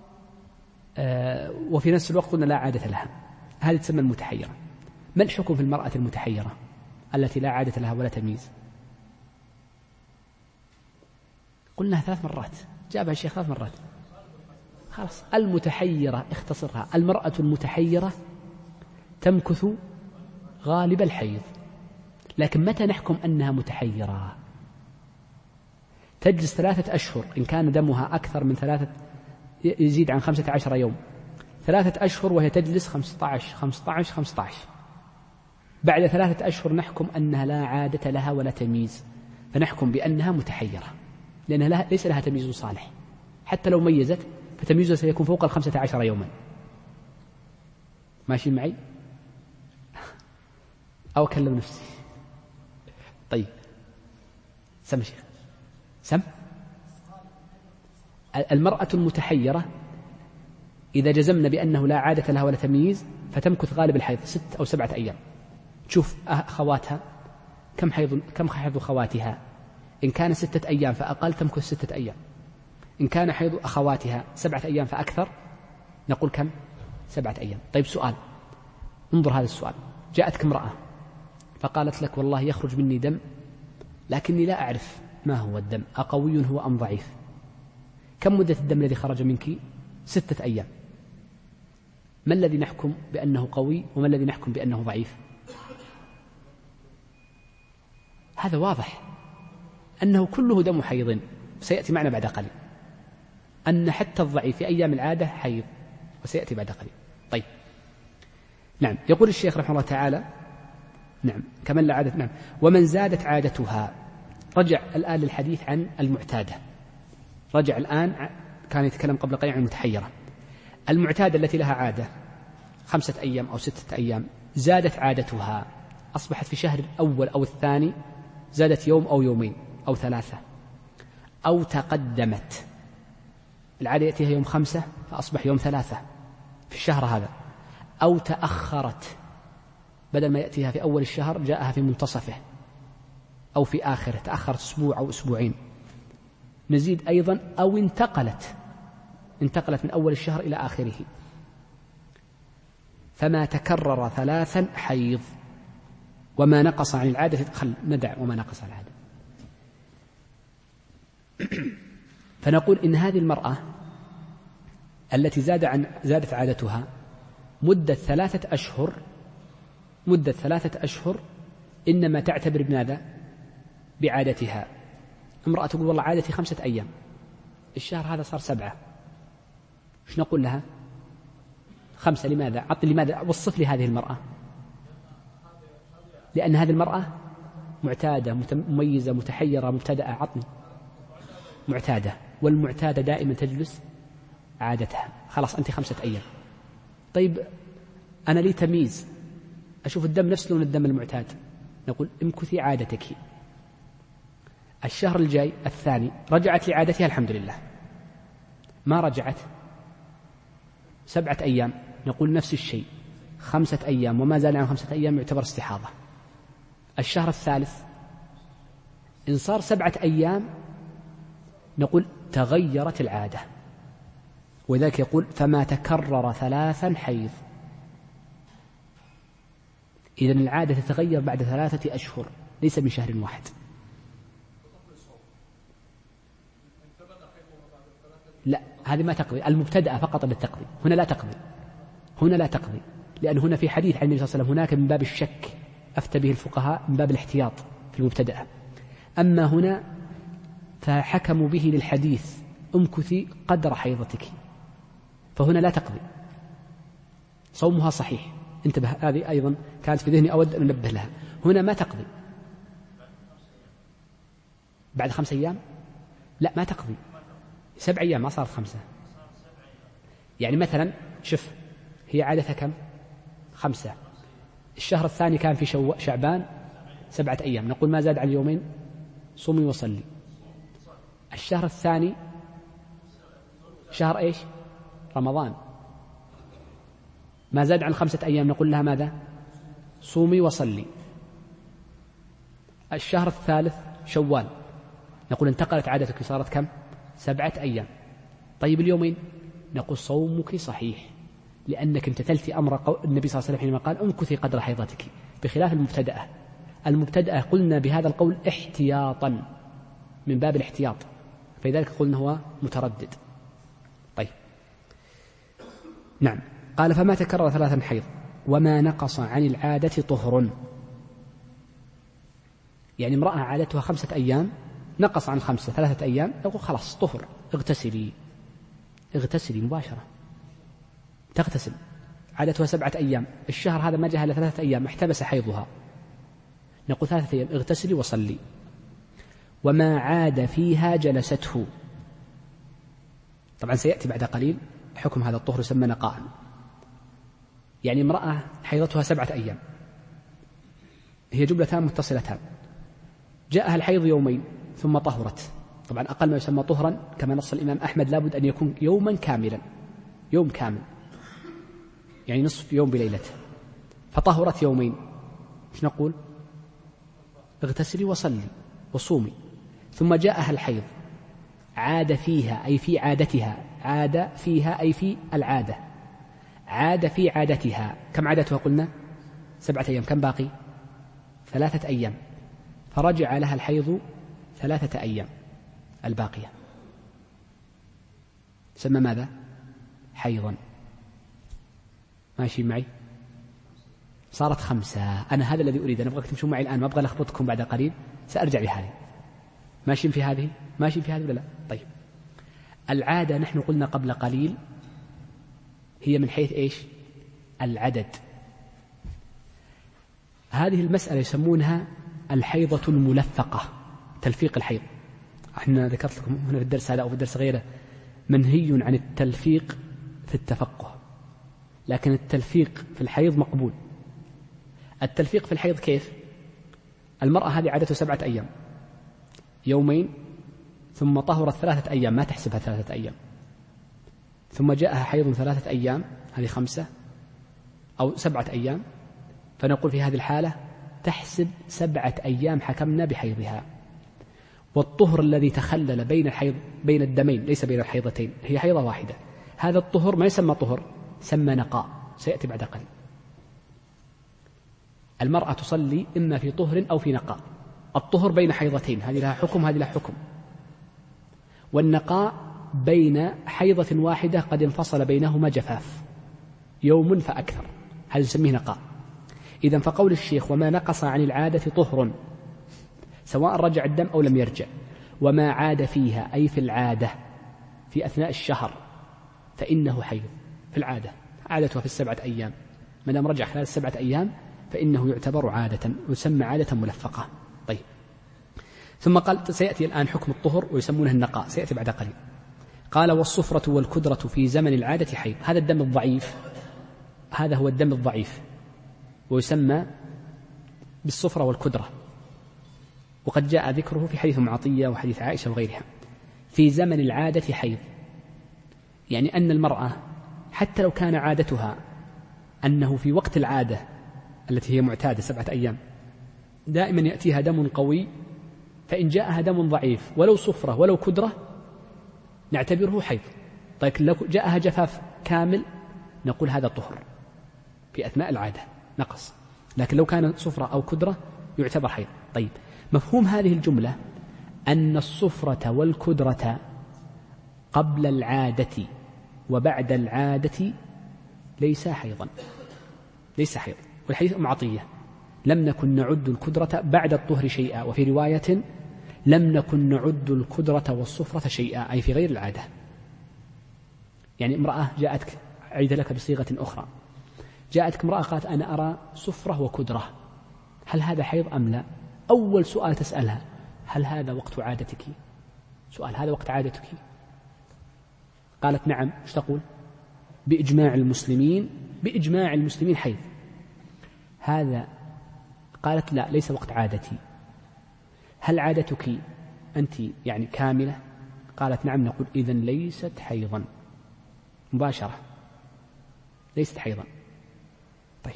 آه وفي نفس الوقت قلنا لا عادة لها، هذه تسمى المتحيرة. ما الحكم في المرأة المتحيرة التي لا عادة لها ولا تمييز؟ قلنا ثلاث مرات، جابها الشيخ ثلاث مرات، خلاص. المتحيرة اختصرها، المرأة المتحيرة تمكث غالب الحيض، لكن متى نحكم أنها متحيرة؟ تجلس ثلاثة أشهر، إن كان دمها أكثر من ثلاثة يزيد عن خمسة عشر يوم، ثلاثة أشهر وهي تجلس خمسة عشر خمسة عشر خمسة عشر، بعد ثلاثة أشهر نحكم أنها لا عادة لها ولا تمييز، فنحكم بأنها متحيرة لأنها لها ليس لها تمييز صالح، حتى لو ميزت فتمييزها سيكون فوق الخمسة عشر يوما. ماشي معي أو أكلم نفسي؟ طيب سم شيخ سم. المرأة المتحيرة إذا جزمنا بأنه لا عادة لها ولا تمييز فتمكث غالب الحيض ست أو سبعة أيام. تشوف أخواتها كم حيض كم حيض أخواتها، إن كان ستة أيام فأقل تمكث ستة أيام، إن كان حيض أخواتها سبعة أيام فأكثر نقول كم؟ سبعة أيام. طيب سؤال، انظر هذا السؤال، جاءتك امرأة فقالت لك والله يخرج مني دم لكني لا أعرف ما هو الدم، أقوي هو أم ضعيف؟ كم مدة الدم الذي خرج منك؟ ستة أيام. ما الذي نحكم بأنه قوي وما الذي نحكم بأنه ضعيف؟ هذا واضح أنه كله دم حيض، سيأتي معنا بعد قليل أن حتى الضعيف في أيام العادة حيض، وسيأتي بعد قليل. طيب نعم، يقول الشيخ رحمه الله تعالى نعم كمن لا عادة. نعم ومن زادت عادتها. رجع الآن للحديث عن المعتادة، رجع الآن كان يتكلم قبل قليل عن المتحيرة. المعتادة التي لها عادة خمسة أيام أو ستة أيام زادت عادتها، أصبحت في شهر الأول أو الثاني زادت يوم أو يومين أو ثلاثة، أو تقدمت، العادة يأتيها يوم خمسة فأصبح يوم ثلاثة في الشهر هذا، أو تأخرت، بدل ما يأتيها في أول الشهر جاءها في منتصفه أو في آخره، تأخرت أسبوع أو أسبوعين. نزيد أيضا أو انتقلت انتقلت من أول الشهر إلى آخره. فما تكرر ثلاثا حيض وما نقص عن العادة خل ندع وما نقص عن العادة. فنقول إن هذه المرأة التي زاد عن زادت عادتها مدة ثلاثة أشهر مدة ثلاثة أشهر إنما تعتبر بماذا؟ بعادتها. امرأة تقول والله عادتي خمسة أيام، الشهر هذا صار سبعة، ايش نقول لها؟ خمسة. لماذا؟ عطني لماذا وصف لي هذه المرأة. لأن هذه المرأة معتادة مميزة متحيرة مبتدأة. عطني معتادة، والمعتادة دائما تجلس عادتها. خلاص أنت خمسة أيام. طيب أنا لي تمييز، أشوف الدم نفس لون الدم المعتاد، نقول امكثي عادتك. الشهر الجاي الثاني رجعت لعادتها الحمد لله، ما رجعت سبعة أيام نقول نفس الشيء، خمسة أيام وما زال عن خمسة أيام يعتبر استحاضة. الشهر الثالث إن صار سبعة أيام نقول تغيرت العادة، وذلك يقول فما تكرر ثلاثا حيض. إذن العادة تتغير بعد ثلاثة أشهر ليس من شهر واحد. لا هذه ما تقضي، المبتدأة فقط للتقضي، هنا لا تقضي، هنا لا تقضي، لأن هنا في حديث عن النبي صلى الله عليه وسلم هناك من باب الشك أفتى به الفقهاء من باب الاحتياط في المبتدأة، أما هنا فحكموا به للحديث امكثي قدر حيضتك، فهنا لا تقضي، صومها صحيح. انتبه، هذه أيضا كانت في ذهني أود أن أنبه لها. هنا ما تقضي بعد خمس أيام، لا ما تقضي، سبع أيام ما صارت خمسة. يعني مثلا شف هي عادتها كم؟ خمسة. الشهر الثاني كان في شو... شعبان سبعة أيام، نقول ما زاد على اليومين صومي وصلي. الشهر الثاني شهر إيش؟ رمضان، ما زاد عن خمسة أيام نقول لها ماذا؟ صومي وصلي. الشهر الثالث شوال، نقول انتقلت عادتك صارت كم؟ سبعة أيام. طيب اليومين نقول صومك صحيح، لأنك امتثلت أمر النبي صلى الله عليه وسلم حينما قال امكثي قدر حيضتك، بخلاف المبتدأة. المبتدأة قلنا بهذا القول احتياطا من باب الاحتياط، فلذلك قلنا هو متردد. طيب نعم، قال فما تكرر ثلاثا حيض وما نقص عن العادة طهر. يعني امرأة عادتها خمسة أيام نقص عن خمسة ثلاثة أيام، يقول خلاص طهر، اغتسلي اغتسلي مباشرة، تغتسل عادتها سبعة أيام، الشهر هذا ما جاء إلا ثلاثة أيام، احتبس حيضها، نقول ثلاثة أيام اغتسلي وصلي. وما عاد فيها جلسته. طبعا سيأتي بعد قليل حكم هذا الطهر يسمى نقاء. يعني امرأة حيضتها سبعة أيام، هي جملتان متصلتان، جاءها الحيض يومين ثم طهرت. طبعا أقل ما يسمى طهرا كما نص الإمام أحمد لابد أن يكون يوما كاملا، يوم كامل يعني نصف يوم بليلته، فطهرت يومين، ايش نقول؟ اغتسلي وصلي وصومي. ثم جاءها الحيض، عاد فيها أي في عادتها، عاد فيها أي في العادة، عاد في عادتها. كم عادتها قلنا؟ سبعة أيام، كم باقي؟ ثلاثة أيام، فرجع لها الحيض ثلاثة أيام الباقية، سمى ماذا؟ حيضا. ماشي معي؟ صارت خمسة. أنا هذا الذي أريد، أنا أبغاك تمشون معي الآن، ما أبغى لخبطكم بعد قليل، سأرجع لهذه. ماشي في هذه؟ ماشي في هذه ولا لا؟ طيب، العادة نحن قلنا قبل قليل هي من حيث إيش؟ العدد. هذه المسألة يسمونها الحيضة الملفقة، تلفيق الحيض. احنا ذكرت لكم هنا في الدرس هذا أو في الدرس غيره منهي عن التلفيق في التفقه، لكن التلفيق في الحيض مقبول. التلفيق في الحيض كيف؟ المرأة هذه عادته سبعة أيام، يومين ثم طهرت ثلاثة أيام، ما تحسبها ثلاثة أيام، ثم جاءها حيض ثلاثة أيام، هذه خمسة أو سبعة أيام، فنقول في هذه الحالة تحسب سبعة أيام حكمنا بحيضها. والطهر الذي تخلل بين الحيض بين الدمين ليس بين الحيضتين، هي حيضة واحدة، هذا الطهر ما يسمى طهر، سمى نقاء، سيأتي بعد قليل. المرأة تصلي إما في طهر أو في نقاء. الطهر بين حيضتين، هذه لها حكم هذه لها حكم، والنقاء بين حيضة واحدة قد انفصل بينهما جفاف يوم فأكثر، هذا نسميه نقاء. إذن فقول الشيخ وما نقص عن العادة طهر سواء رجع الدم أو لم يرجع، وما عاد فيها أي في العادة في أثناء الشهر فإنه حيض. في العادة عادتها في السبعة أيام، ما دام رجع خلال السبعة أيام فإنه يعتبر عادة ويسمى عادة ملفقة. طيب، ثم قال سيأتي الآن حكم الطهر ويسمونه النقاء، سيأتي بعد قليل. قال والصفرة والكدرة في زمن العادة حيض. هذا الدم الضعيف، هذا هو الدم الضعيف ويسمى بالصفرة والكدرة، وقد جاء ذكره في حديث معطية وحديث عائشة وغيرها. في زمن العادة حيض يعني أن المرأة حتى لو كان عادتها أنه في وقت العادة التي هي معتادة سبعة أيام دائما يأتيها دم قوي، فإن جاءها دم ضعيف ولو صفرة ولو كدرة نعتبره حيض. طيب لو جاءها جفاف كامل نقول هذا طهر في أثناء العادة نقص، لكن لو كان صفرة أو كدرة يعتبر حيض. طيب، مفهوم هذه الجملة أن الصفرة والكدرة قبل العادة وبعد العادة ليس حيضا، ليس حيض. والحديث أم عطية لم نكن نعد الكدرة بعد الطهر شيئا، وفي رواية لم نكن نعد الكدرة والصفرة شيئا، أي في غير العادة. يعني امرأة جاءتك، أعيد لك بصيغة أخرى، جاءتك امرأة قالت أنا أرى صفرة وكدرة، هل هذا حيض أم لا؟ أول سؤال تسألها هل هذا وقت عادتك؟ سؤال هذا وقت عادتك؟ قالت نعم، ايش تقول؟ بإجماع المسلمين، بإجماع المسلمين حيض. هذا قالت لا ليس وقت عادتي. هل عادتك أنت يعني كاملة؟ قالت نعم، نقول إذن ليست حيضا مباشرة، ليست حيضا. طيب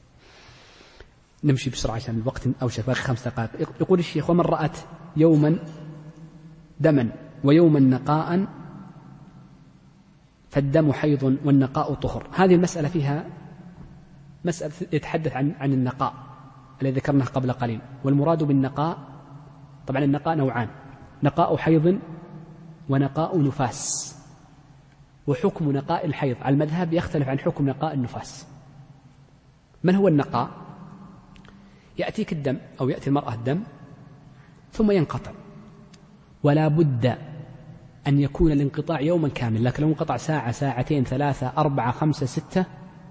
نمشي بسرعة عشان الوقت أوشك، باقي خمس دقائق. يقول الشيخ ومن رأت يوما دما ويوما نقاء فالدم حيض والنقاء طهر. هذه المسألة فيها مسألة يتحدث عن عن النقاء الذي ذكرناه قبل قليل، والمراد بالنقاء طبعا النقاء نوعان، نقاء حيض ونقاء نفاس. وحكم نقاء الحيض على المذهب يختلف عن حكم نقاء النفاس. من هو النقاء؟ يأتيك الدم أو يأتي المرأة الدم ثم ينقطع، ولا بد أن يكون الانقطاع يوما كامل، لكن لو انقطع ساعة ساعتين ثلاثة أربعة خمسة ستة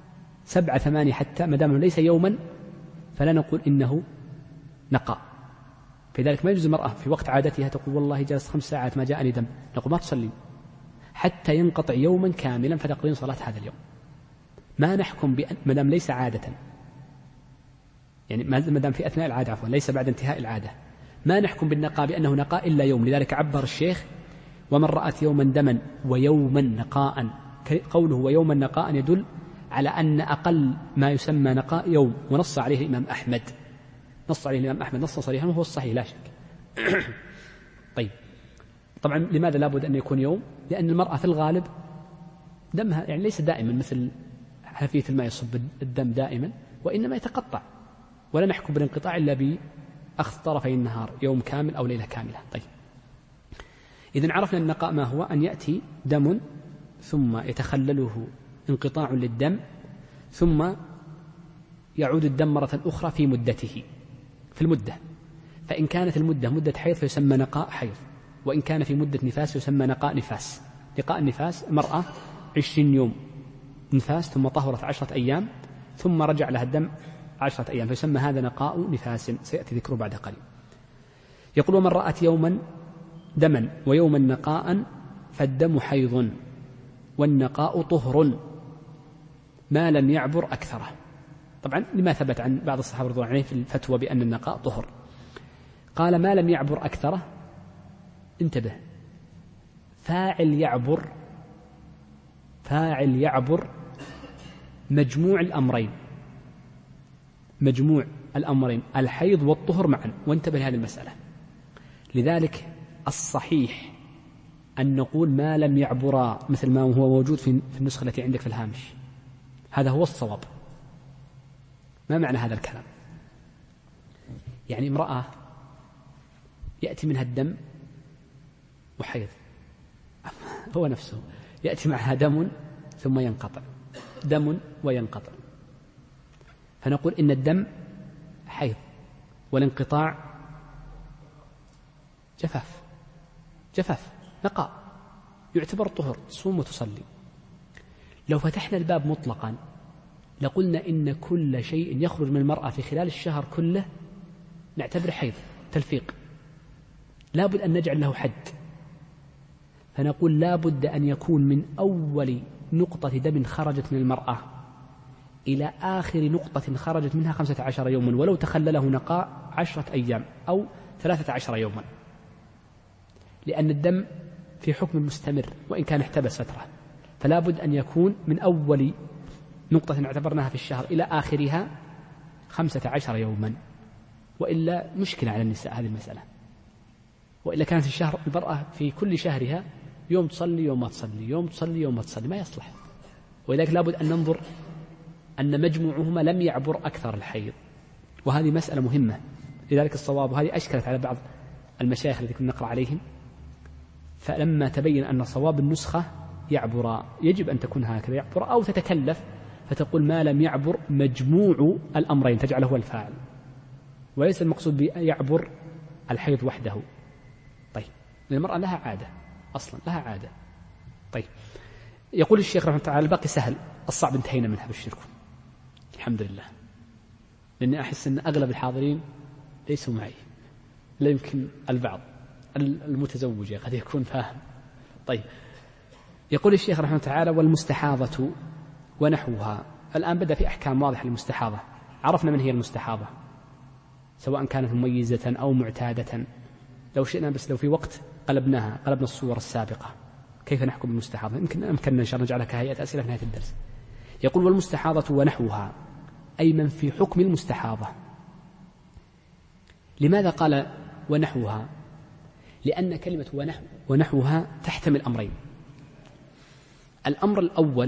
سبعة ثمانية حتى ما دام ليس يوما فلا نقول إنه نقاء. فلذلك ما يجوز المرأة في وقت عادتها تقول والله جلست خمس ساعات ما جاءني دم، نقول ما تصلي حتى ينقطع يوما كاملا فتقضين صلاة هذا اليوم. ما نحكم بأن ما دام ليس عادة، يعني ما دام في أثناء العادة عفوا ليس بعد انتهاء العادة، ما نحكم بالنقاء بأنه نقاء إلا يوم. لذلك عبر الشيخ ومن رأت يوما دما ويوما نقاء، قوله ويوما نقاء يدل على أن أقل ما يسمى نقاء يوم، ونص عليه الإمام أحمد، نص عليه الإمام أحمد نص صريحا وهو الصحيح لا شك. طيب طبعا لماذا لابد أن يكون يوم؟ لأن المرأة في الغالب دمها يعني ليس دائما مثل حنفية الماء يصب الدم دائما، وإنما يتقطع، ولا نحكم بالانقطاع إلا بأخذ طرفي النهار يوم كامل أو ليلة كاملة. طيب إذن عرفنا النقاء ما هو، أن يأتي دم ثم يتخلله انقطاع للدم ثم يعود الدم مرة أخرى في مدته في المدة، فإن كانت المدة مدة حيض فيسمى نقاء حيض، وإن كان في مدة نفاس يسمى نقاء نفاس. نقاء النفاس مرأة عشرين يوم نفاس ثم طهرت عشرة أيام ثم رجع لها الدم عشرة أيام فيسمى هذا نقاء نفاس، سيأتي ذكره بعد قليل. يقول ومن رأت يوما دما ويوما نقاء فالدم حيض والنقاء طهر ما لم يعبر أكثره. طبعا لما ثبت عن بعض الصحابة رضي الله عنهم في الفتوى بأن النقاء طهر، قال ما لم يعبر أكثره. انتبه، فاعل يعبر، فاعل يعبر مجموع الأمرين، مجموع الأمرين الحيض والطهر معا، وانتبه لهذه المسألة. لذلك الصحيح أن نقول ما لم يعبرا مثل ما هو موجود في النسخة التي عندك في الهامش، هذا هو الصواب. ما معنى هذا الكلام؟ يعني امرأة يأتي منها الدم وحيض هو نفسه، يأتي معها دم ثم ينقطع، دم وينقطع، فنقول إن الدم حيض والانقطاع جفاف، جفاف نقاء يعتبر طهر، تصوم وتصلي. لو فتحنا الباب مطلقا لقلنا إن كل شيء يخرج من المرأة في خلال الشهر كله نعتبر حيض تلفيق، لابد أن نجعل له حد، فنقول لابد أن يكون من أول نقطة دم خرجت من المرأة إلى آخر نقطة خرجت منها خمسة عشر يوما، ولو تخلله نقاء عشرة أيام أو ثلاثة عشر يوما، لأن الدم في حكم مستمر وإن كان احتبس فترة، فلا بد أن يكون من أول نقطة اعتبرناها في الشهر إلى آخرها خمسة عشر يوما، وإلا مشكلة على النساء هذه المسألة. وإلا كانت الشهر المرأة في كل شهرها يوم تصلي يوم ما تصلي، يوم تصلي يوم ما تصلي، ما يصلح. ولذلك لا بد أن ننظر أن مجموعهما لم يعبر أكثر الحيض، وهذه مسألة مهمة. لذلك الصواب، وهذه أشكلت على بعض المشايخ الذي كنا نقرأ عليهم، فلما تبين أن صواب النسخة يعبر، يجب أن تكون هكذا يعبر، أو تتكلف فتقول ما لم يعبر مجموع الأمرين تجعله هو الفاعل، وليس المقصود بيعبر الحيض وحده. طيب المرأة لها عادة أصلا، لها عادة. طيب يقول الشيخ رحمه الله تعالى الباقي سهل، الصعب انتهينا منها بالشرك الحمد لله، لأني أحس أن أغلب الحاضرين ليسوا معي، لا يمكن البعض المتزوجة قد يكون فاهم. طيب يقول الشيخ رحمه الله تعالى والمستحاضة ونحوها. الآن بدأ في أحكام واضحة للمستحاضة، عرفنا من هي المستحاضة سواء كانت مميزة أو معتادة، لو شئنا بس لو في وقت قلبناها، قلبنا الصور السابقة كيف نحكم بالمستحاضة، يمكن أمكننا إن شاء الله نجعلها كهيئة أسئلة في نهاية الدرس. يقول والمستحاضة ونحوها أي من في حكم المستحاضة. لماذا قال ونحوها؟ لأن كلمة ونحو ونحوها تحتمل أمرين. الأمر الأول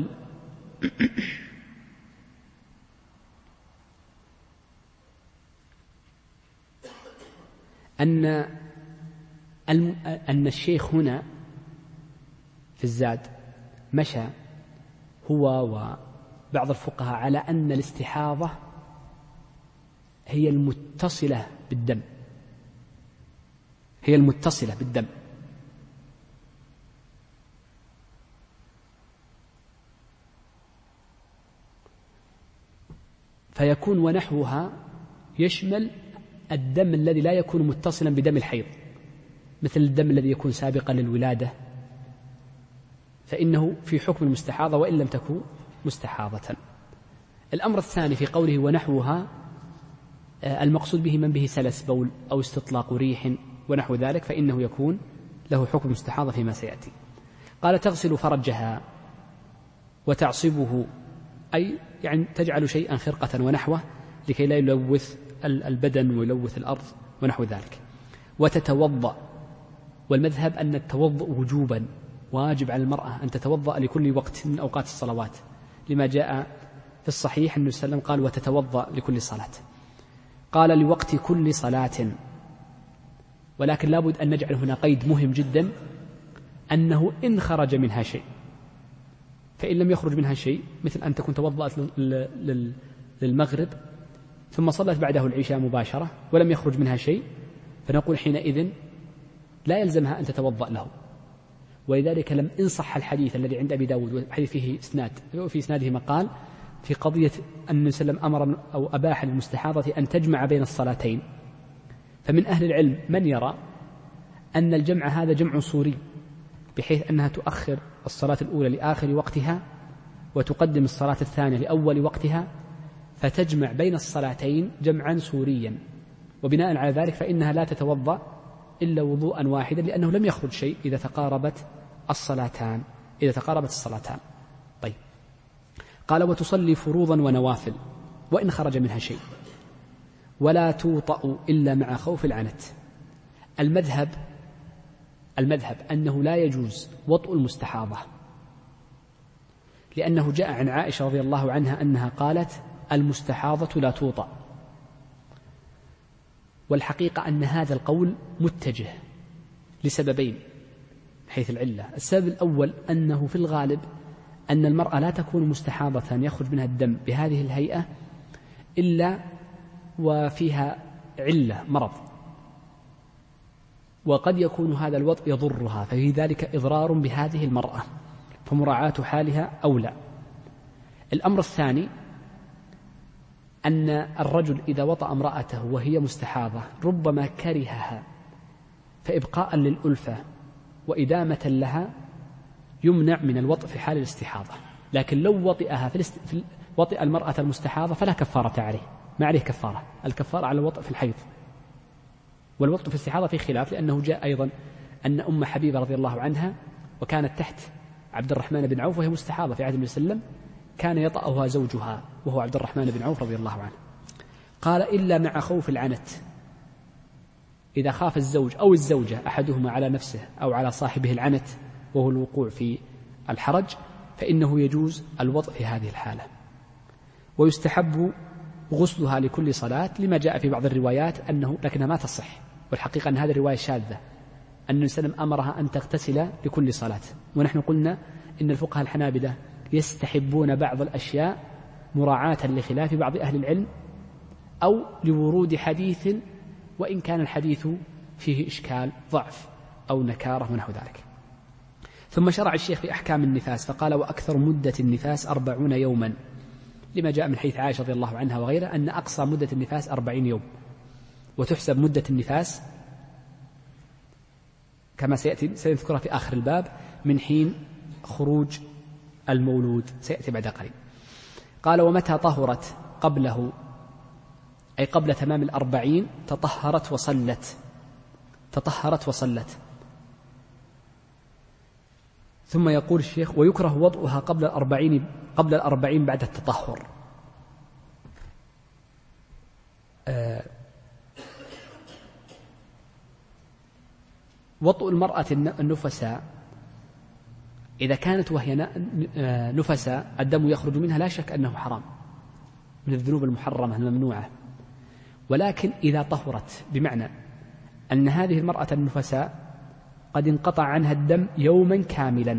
أن أن الشيخ هنا في الزاد مشى هو وبعض الفقهاء على أن الاستحاضة هي المتصلة بالدم، هي المتصلة بالدم، فيكون ونحوها يشمل الدم الذي لا يكون متصلا بدم الحيض، مثل الدم الذي يكون سابقا للولادة، فإنه في حكم المستحاضة وإن لم تكن مستحاضة. الأمر الثاني في قوله ونحوها، المقصود به من به سلس بول أو استطلاق ريح ونحو ذلك، فإنه يكون له حكم المستحاضة فيما سيأتي. قال تغسل فرجها وتعصبه، أي يعني تجعل شيئا خرقة ونحوه لكي لا يلوث البدن ويلوث الأرض ونحو ذلك. وتتوضأ، والمذهب أن التوضؤ وجوبا، واجب على المرأة أن تتوضأ لكل وقت من أوقات الصلوات، لما جاء في الصحيح أنه صلى الله عليه وسلم قال وتتوضأ لكل صلاة. قال لوقت كل صلاة، ولكن لابد أن نجعل هنا قيد مهم جدا، أنه إن خرج منها شيء، فإن لم يخرج منها شيء مثل أن تكون توضأت للمغرب ثم صلت بعده العشاء مباشرة ولم يخرج منها شيء، فنقول حينئذ لا يلزمها أن تتوضأ له. ولذلك لم إن صح الحديث الذي عند أبي داود، والحديث فيه إسناد وفي إسناده مقال في قضية أن النبي صلى الله عليه وسلم أمر أو أباح للمستحاضة أن تجمع بين الصلاتين، فمن أهل العلم من يرى أن الجمع هذا جمع صوري، بحيث أنها تؤخر الصلاة الأولى لآخر وقتها وتقدم الصلاة الثانية لأول وقتها، فتجمع بين الصلاتين جمعا صوريا، وبناء على ذلك فإنها لا تتوضأ إلا وضوءا واحدا، لأنه لم يخرج شيء إذا تقاربت الصلاتان إذا تقاربت الصلاتان. طيب، قال وتصلي فروضا ونوافل وإن خرج منها شيء، ولا توطأ إلا مع خوف العنت. المذهب المذهب أنه لا يجوز وطء المستحاضة، لأنه جاء عن عائشة رضي الله عنها أنها قالت المستحاضة لا توطأ، والحقيقة أن هذا القول متجه لسببين حيث العلة. السبب الأول أنه في الغالب أن المرأة لا تكون مستحاضة يخرج منها الدم بهذه الهيئة إلا وفيها علة مرض، وقد يكون هذا الوطء يضرها، ففي ذلك إضرار بهذه المرأة، فمراعاة حالها أولى. الأمر الثاني أن الرجل إذا وطأ امرأته وهي مستحاضة ربما كرهها، فإبقاء للألفة وإدامة لها يمنع من الوطء في حال الاستحاضة. لكن لو وطئها في, الاست... في وطئ المرأة المستحاضة فلا كفارة عليه، ما عليه كفارة، الكفارة على الوطء في الحيض، والوطء في الاستحاضة في خلاف، لأنه جاء أيضا أن أم حبيبة رضي الله عنها وكانت تحت عبد الرحمن بن عوف وهي مستحاضة في عهد النبي صلى الله عليه وسلم، كان يطأها زوجها وهو عبد الرحمن بن عوف رضي الله عنه. قال إلا مع خوف العنت، إذا خاف الزوج أو الزوجة أحدهما على نفسه أو على صاحبه العنت وهو الوقوع في الحرج، فإنه يجوز الوطء في هذه الحالة. ويستحب غسلها لكل صلاة، لما جاء في بعض الروايات أنه لكنها ما تصح، والحقيقة أن هذه الرواية شاذة، أن النبي صلى الله عليه وسلم أمرها أن تغتسل لكل صلاة. ونحن قلنا إن الفقهاء الحنابلة يستحبون بعض الأشياء مراعاة لخلاف بعض أهل العلم أو لورود حديث وإن كان الحديث فيه إشكال ضعف أو نكارة ونحو ذلك. ثم شرع الشيخ في أحكام النفاس فقال وأكثر مدة النفاس أربعون يوما، لما جاء من حديث عائشة رضي الله عنها وغيره أن أقصى مدة النفاس أربعين يوم، وتحسب مدة النفاس كما سيأتي سيذكرها في آخر الباب من حين خروج المولود، سيأتي بعد قليل. قال ومتى طهرت قبله، أي قبل تمام الأربعين، تطهرت وصلت تطهرت وصلت. ثم يقول الشيخ ويكره وضعها قبل الأربعين قبل الأربعين بعد التطهر. آه وطء المرأة النفساء إذا كانت وهي نفساء الدم يخرج منها لا شك أنه حرام من الذنوب المحرمة الممنوعة، ولكن إذا طهرت بمعنى أن هذه المرأة النفساء قد انقطع عنها الدم يوما كاملا،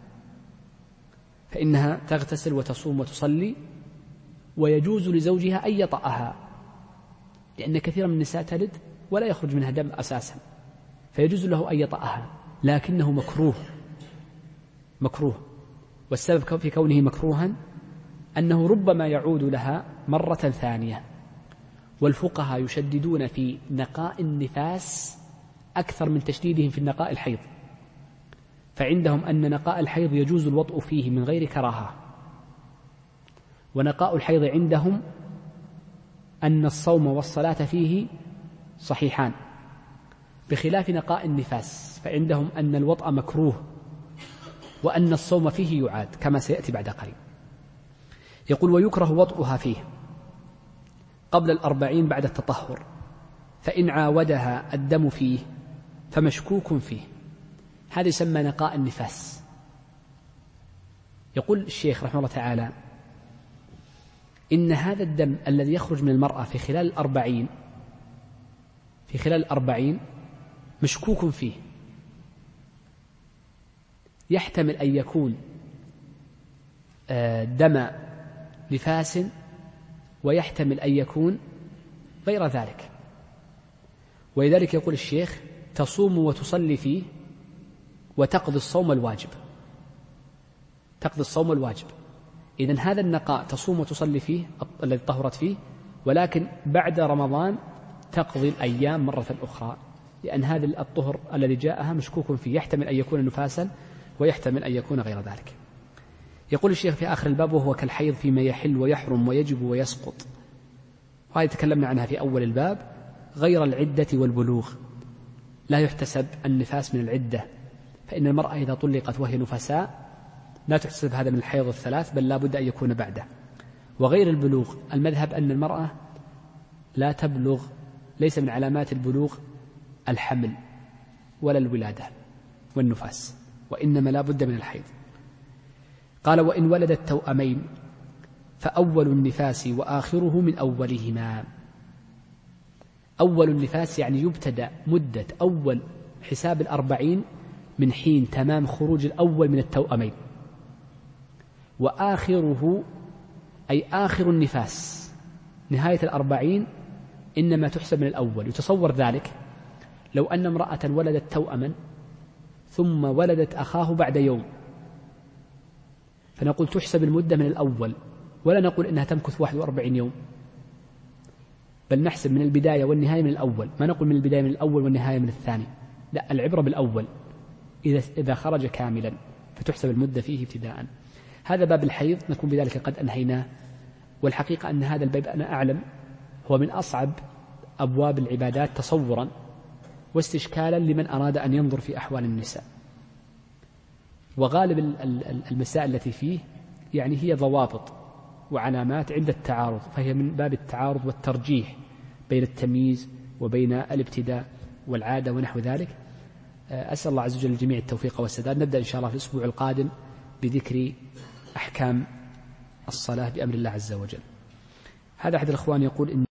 فإنها تغتسل وتصوم وتصلي، ويجوز لزوجها أن يطأها، لأن كثيرا من النساء تلد ولا يخرج منها دم أساسا، فيجوز له أن يطأها، لكنه مكروه مكروه والسبب في كونه مكروها أنه ربما يعود لها مرة ثانية، والفقهاء يشددون في نقاء النفاس أكثر من تشديدهم في النقاء الحيض، فعندهم أن نقاء الحيض يجوز الوطء فيه من غير كراهة، ونقاء الحيض عندهم أن الصوم والصلاة فيه صحيحان، بخلاف نقاء النفاس فعندهم أن الوطء مكروه وأن الصوم فيه يعاد كما سيأتي بعد قليل. يقول: ويكره وطئها فيه قبل الأربعين بعد التطهر، فإن عاودها الدم فيه فمشكوك فيه. هذا يسمى نقاء النفاس. يقول الشيخ رحمه الله تعالى: إن هذا الدم الذي يخرج من المرأة في خلال الأربعين في خلال الأربعين مشكوك فيه، يحتمل أن يكون دم نفاس، ويحتمل أن يكون غير ذلك. ولذلك يقول الشيخ: تصوم وتصلي فيه وتقضي الصوم الواجب. تقضي الصوم الواجب. إذن هذا النقاء تصوم وتصلي فيه الذي طهرت فيه، ولكن بعد رمضان تقضي الأيام مرة أخرى، لأن هذا الطهر الذي جاءها مشكوك فيه، يحتمل أن يكون نفاسا ويحتمل أن يكون غير ذلك. يقول الشيخ في آخر الباب: وهو كالحيض فيما يحل ويحرم ويجب ويسقط. وهذه تكلمنا عنها في أول الباب، غير العدة والبلوغ. لا يحتسب النفاس من العدة، فإن المرأة إذا طلقت وهي نفساء لا تحتسب هذا من الحيض الثلاث، بل لا بد أن يكون بعده. وغير البلوغ، المذهب أن المرأة لا تبلغ، ليس من علامات البلوغ الحمل ولا الولادة والنفاس، وإنما لا بد من الحيض. قال: وإن ولدت توأمين فأول النفاس وآخره من أولهما. أول النفاس يعني يبتدأ مدة أول حساب الأربعين من حين تمام خروج الأول من التوأمين، وآخره أي آخر النفاس نهاية الأربعين إنما تحسب من الأول. يتصور ذلك لو أن امرأة ولدت توأما ثم ولدت أخاه بعد يوم، فنقول تحسب المدة من الأول، ولا نقول إنها تمكث واحد وأربعين يوم، بل نحسب من البداية والنهاية من الأول، ما نقول من البداية من الأول والنهاية من الثاني، لا، العبرة بالأول إذا إذا خرج كاملا فتحسب المدة فيه ابتداء. هذا باب الحيض نكون بذلك قد أنهيناه. والحقيقة أن هذا الباب أنا أعلم هو من أصعب أبواب العبادات تصورا واستشكالا لمن أراد أن ينظر في أحوال النساء. وغالب المسائل التي فيه يعني هي ضوابط وعلامات عند التعارض، فهي من باب التعارض والترجيح بين التمييز وبين الابتداء والعادة ونحو ذلك. أسأل الله عز وجل الجميع التوفيق والسداد. نبدأ إن شاء الله في الأسبوع القادم بذكر أحكام الصلاة بأمر الله عز وجل. هذا أحد الأخوان يقول إن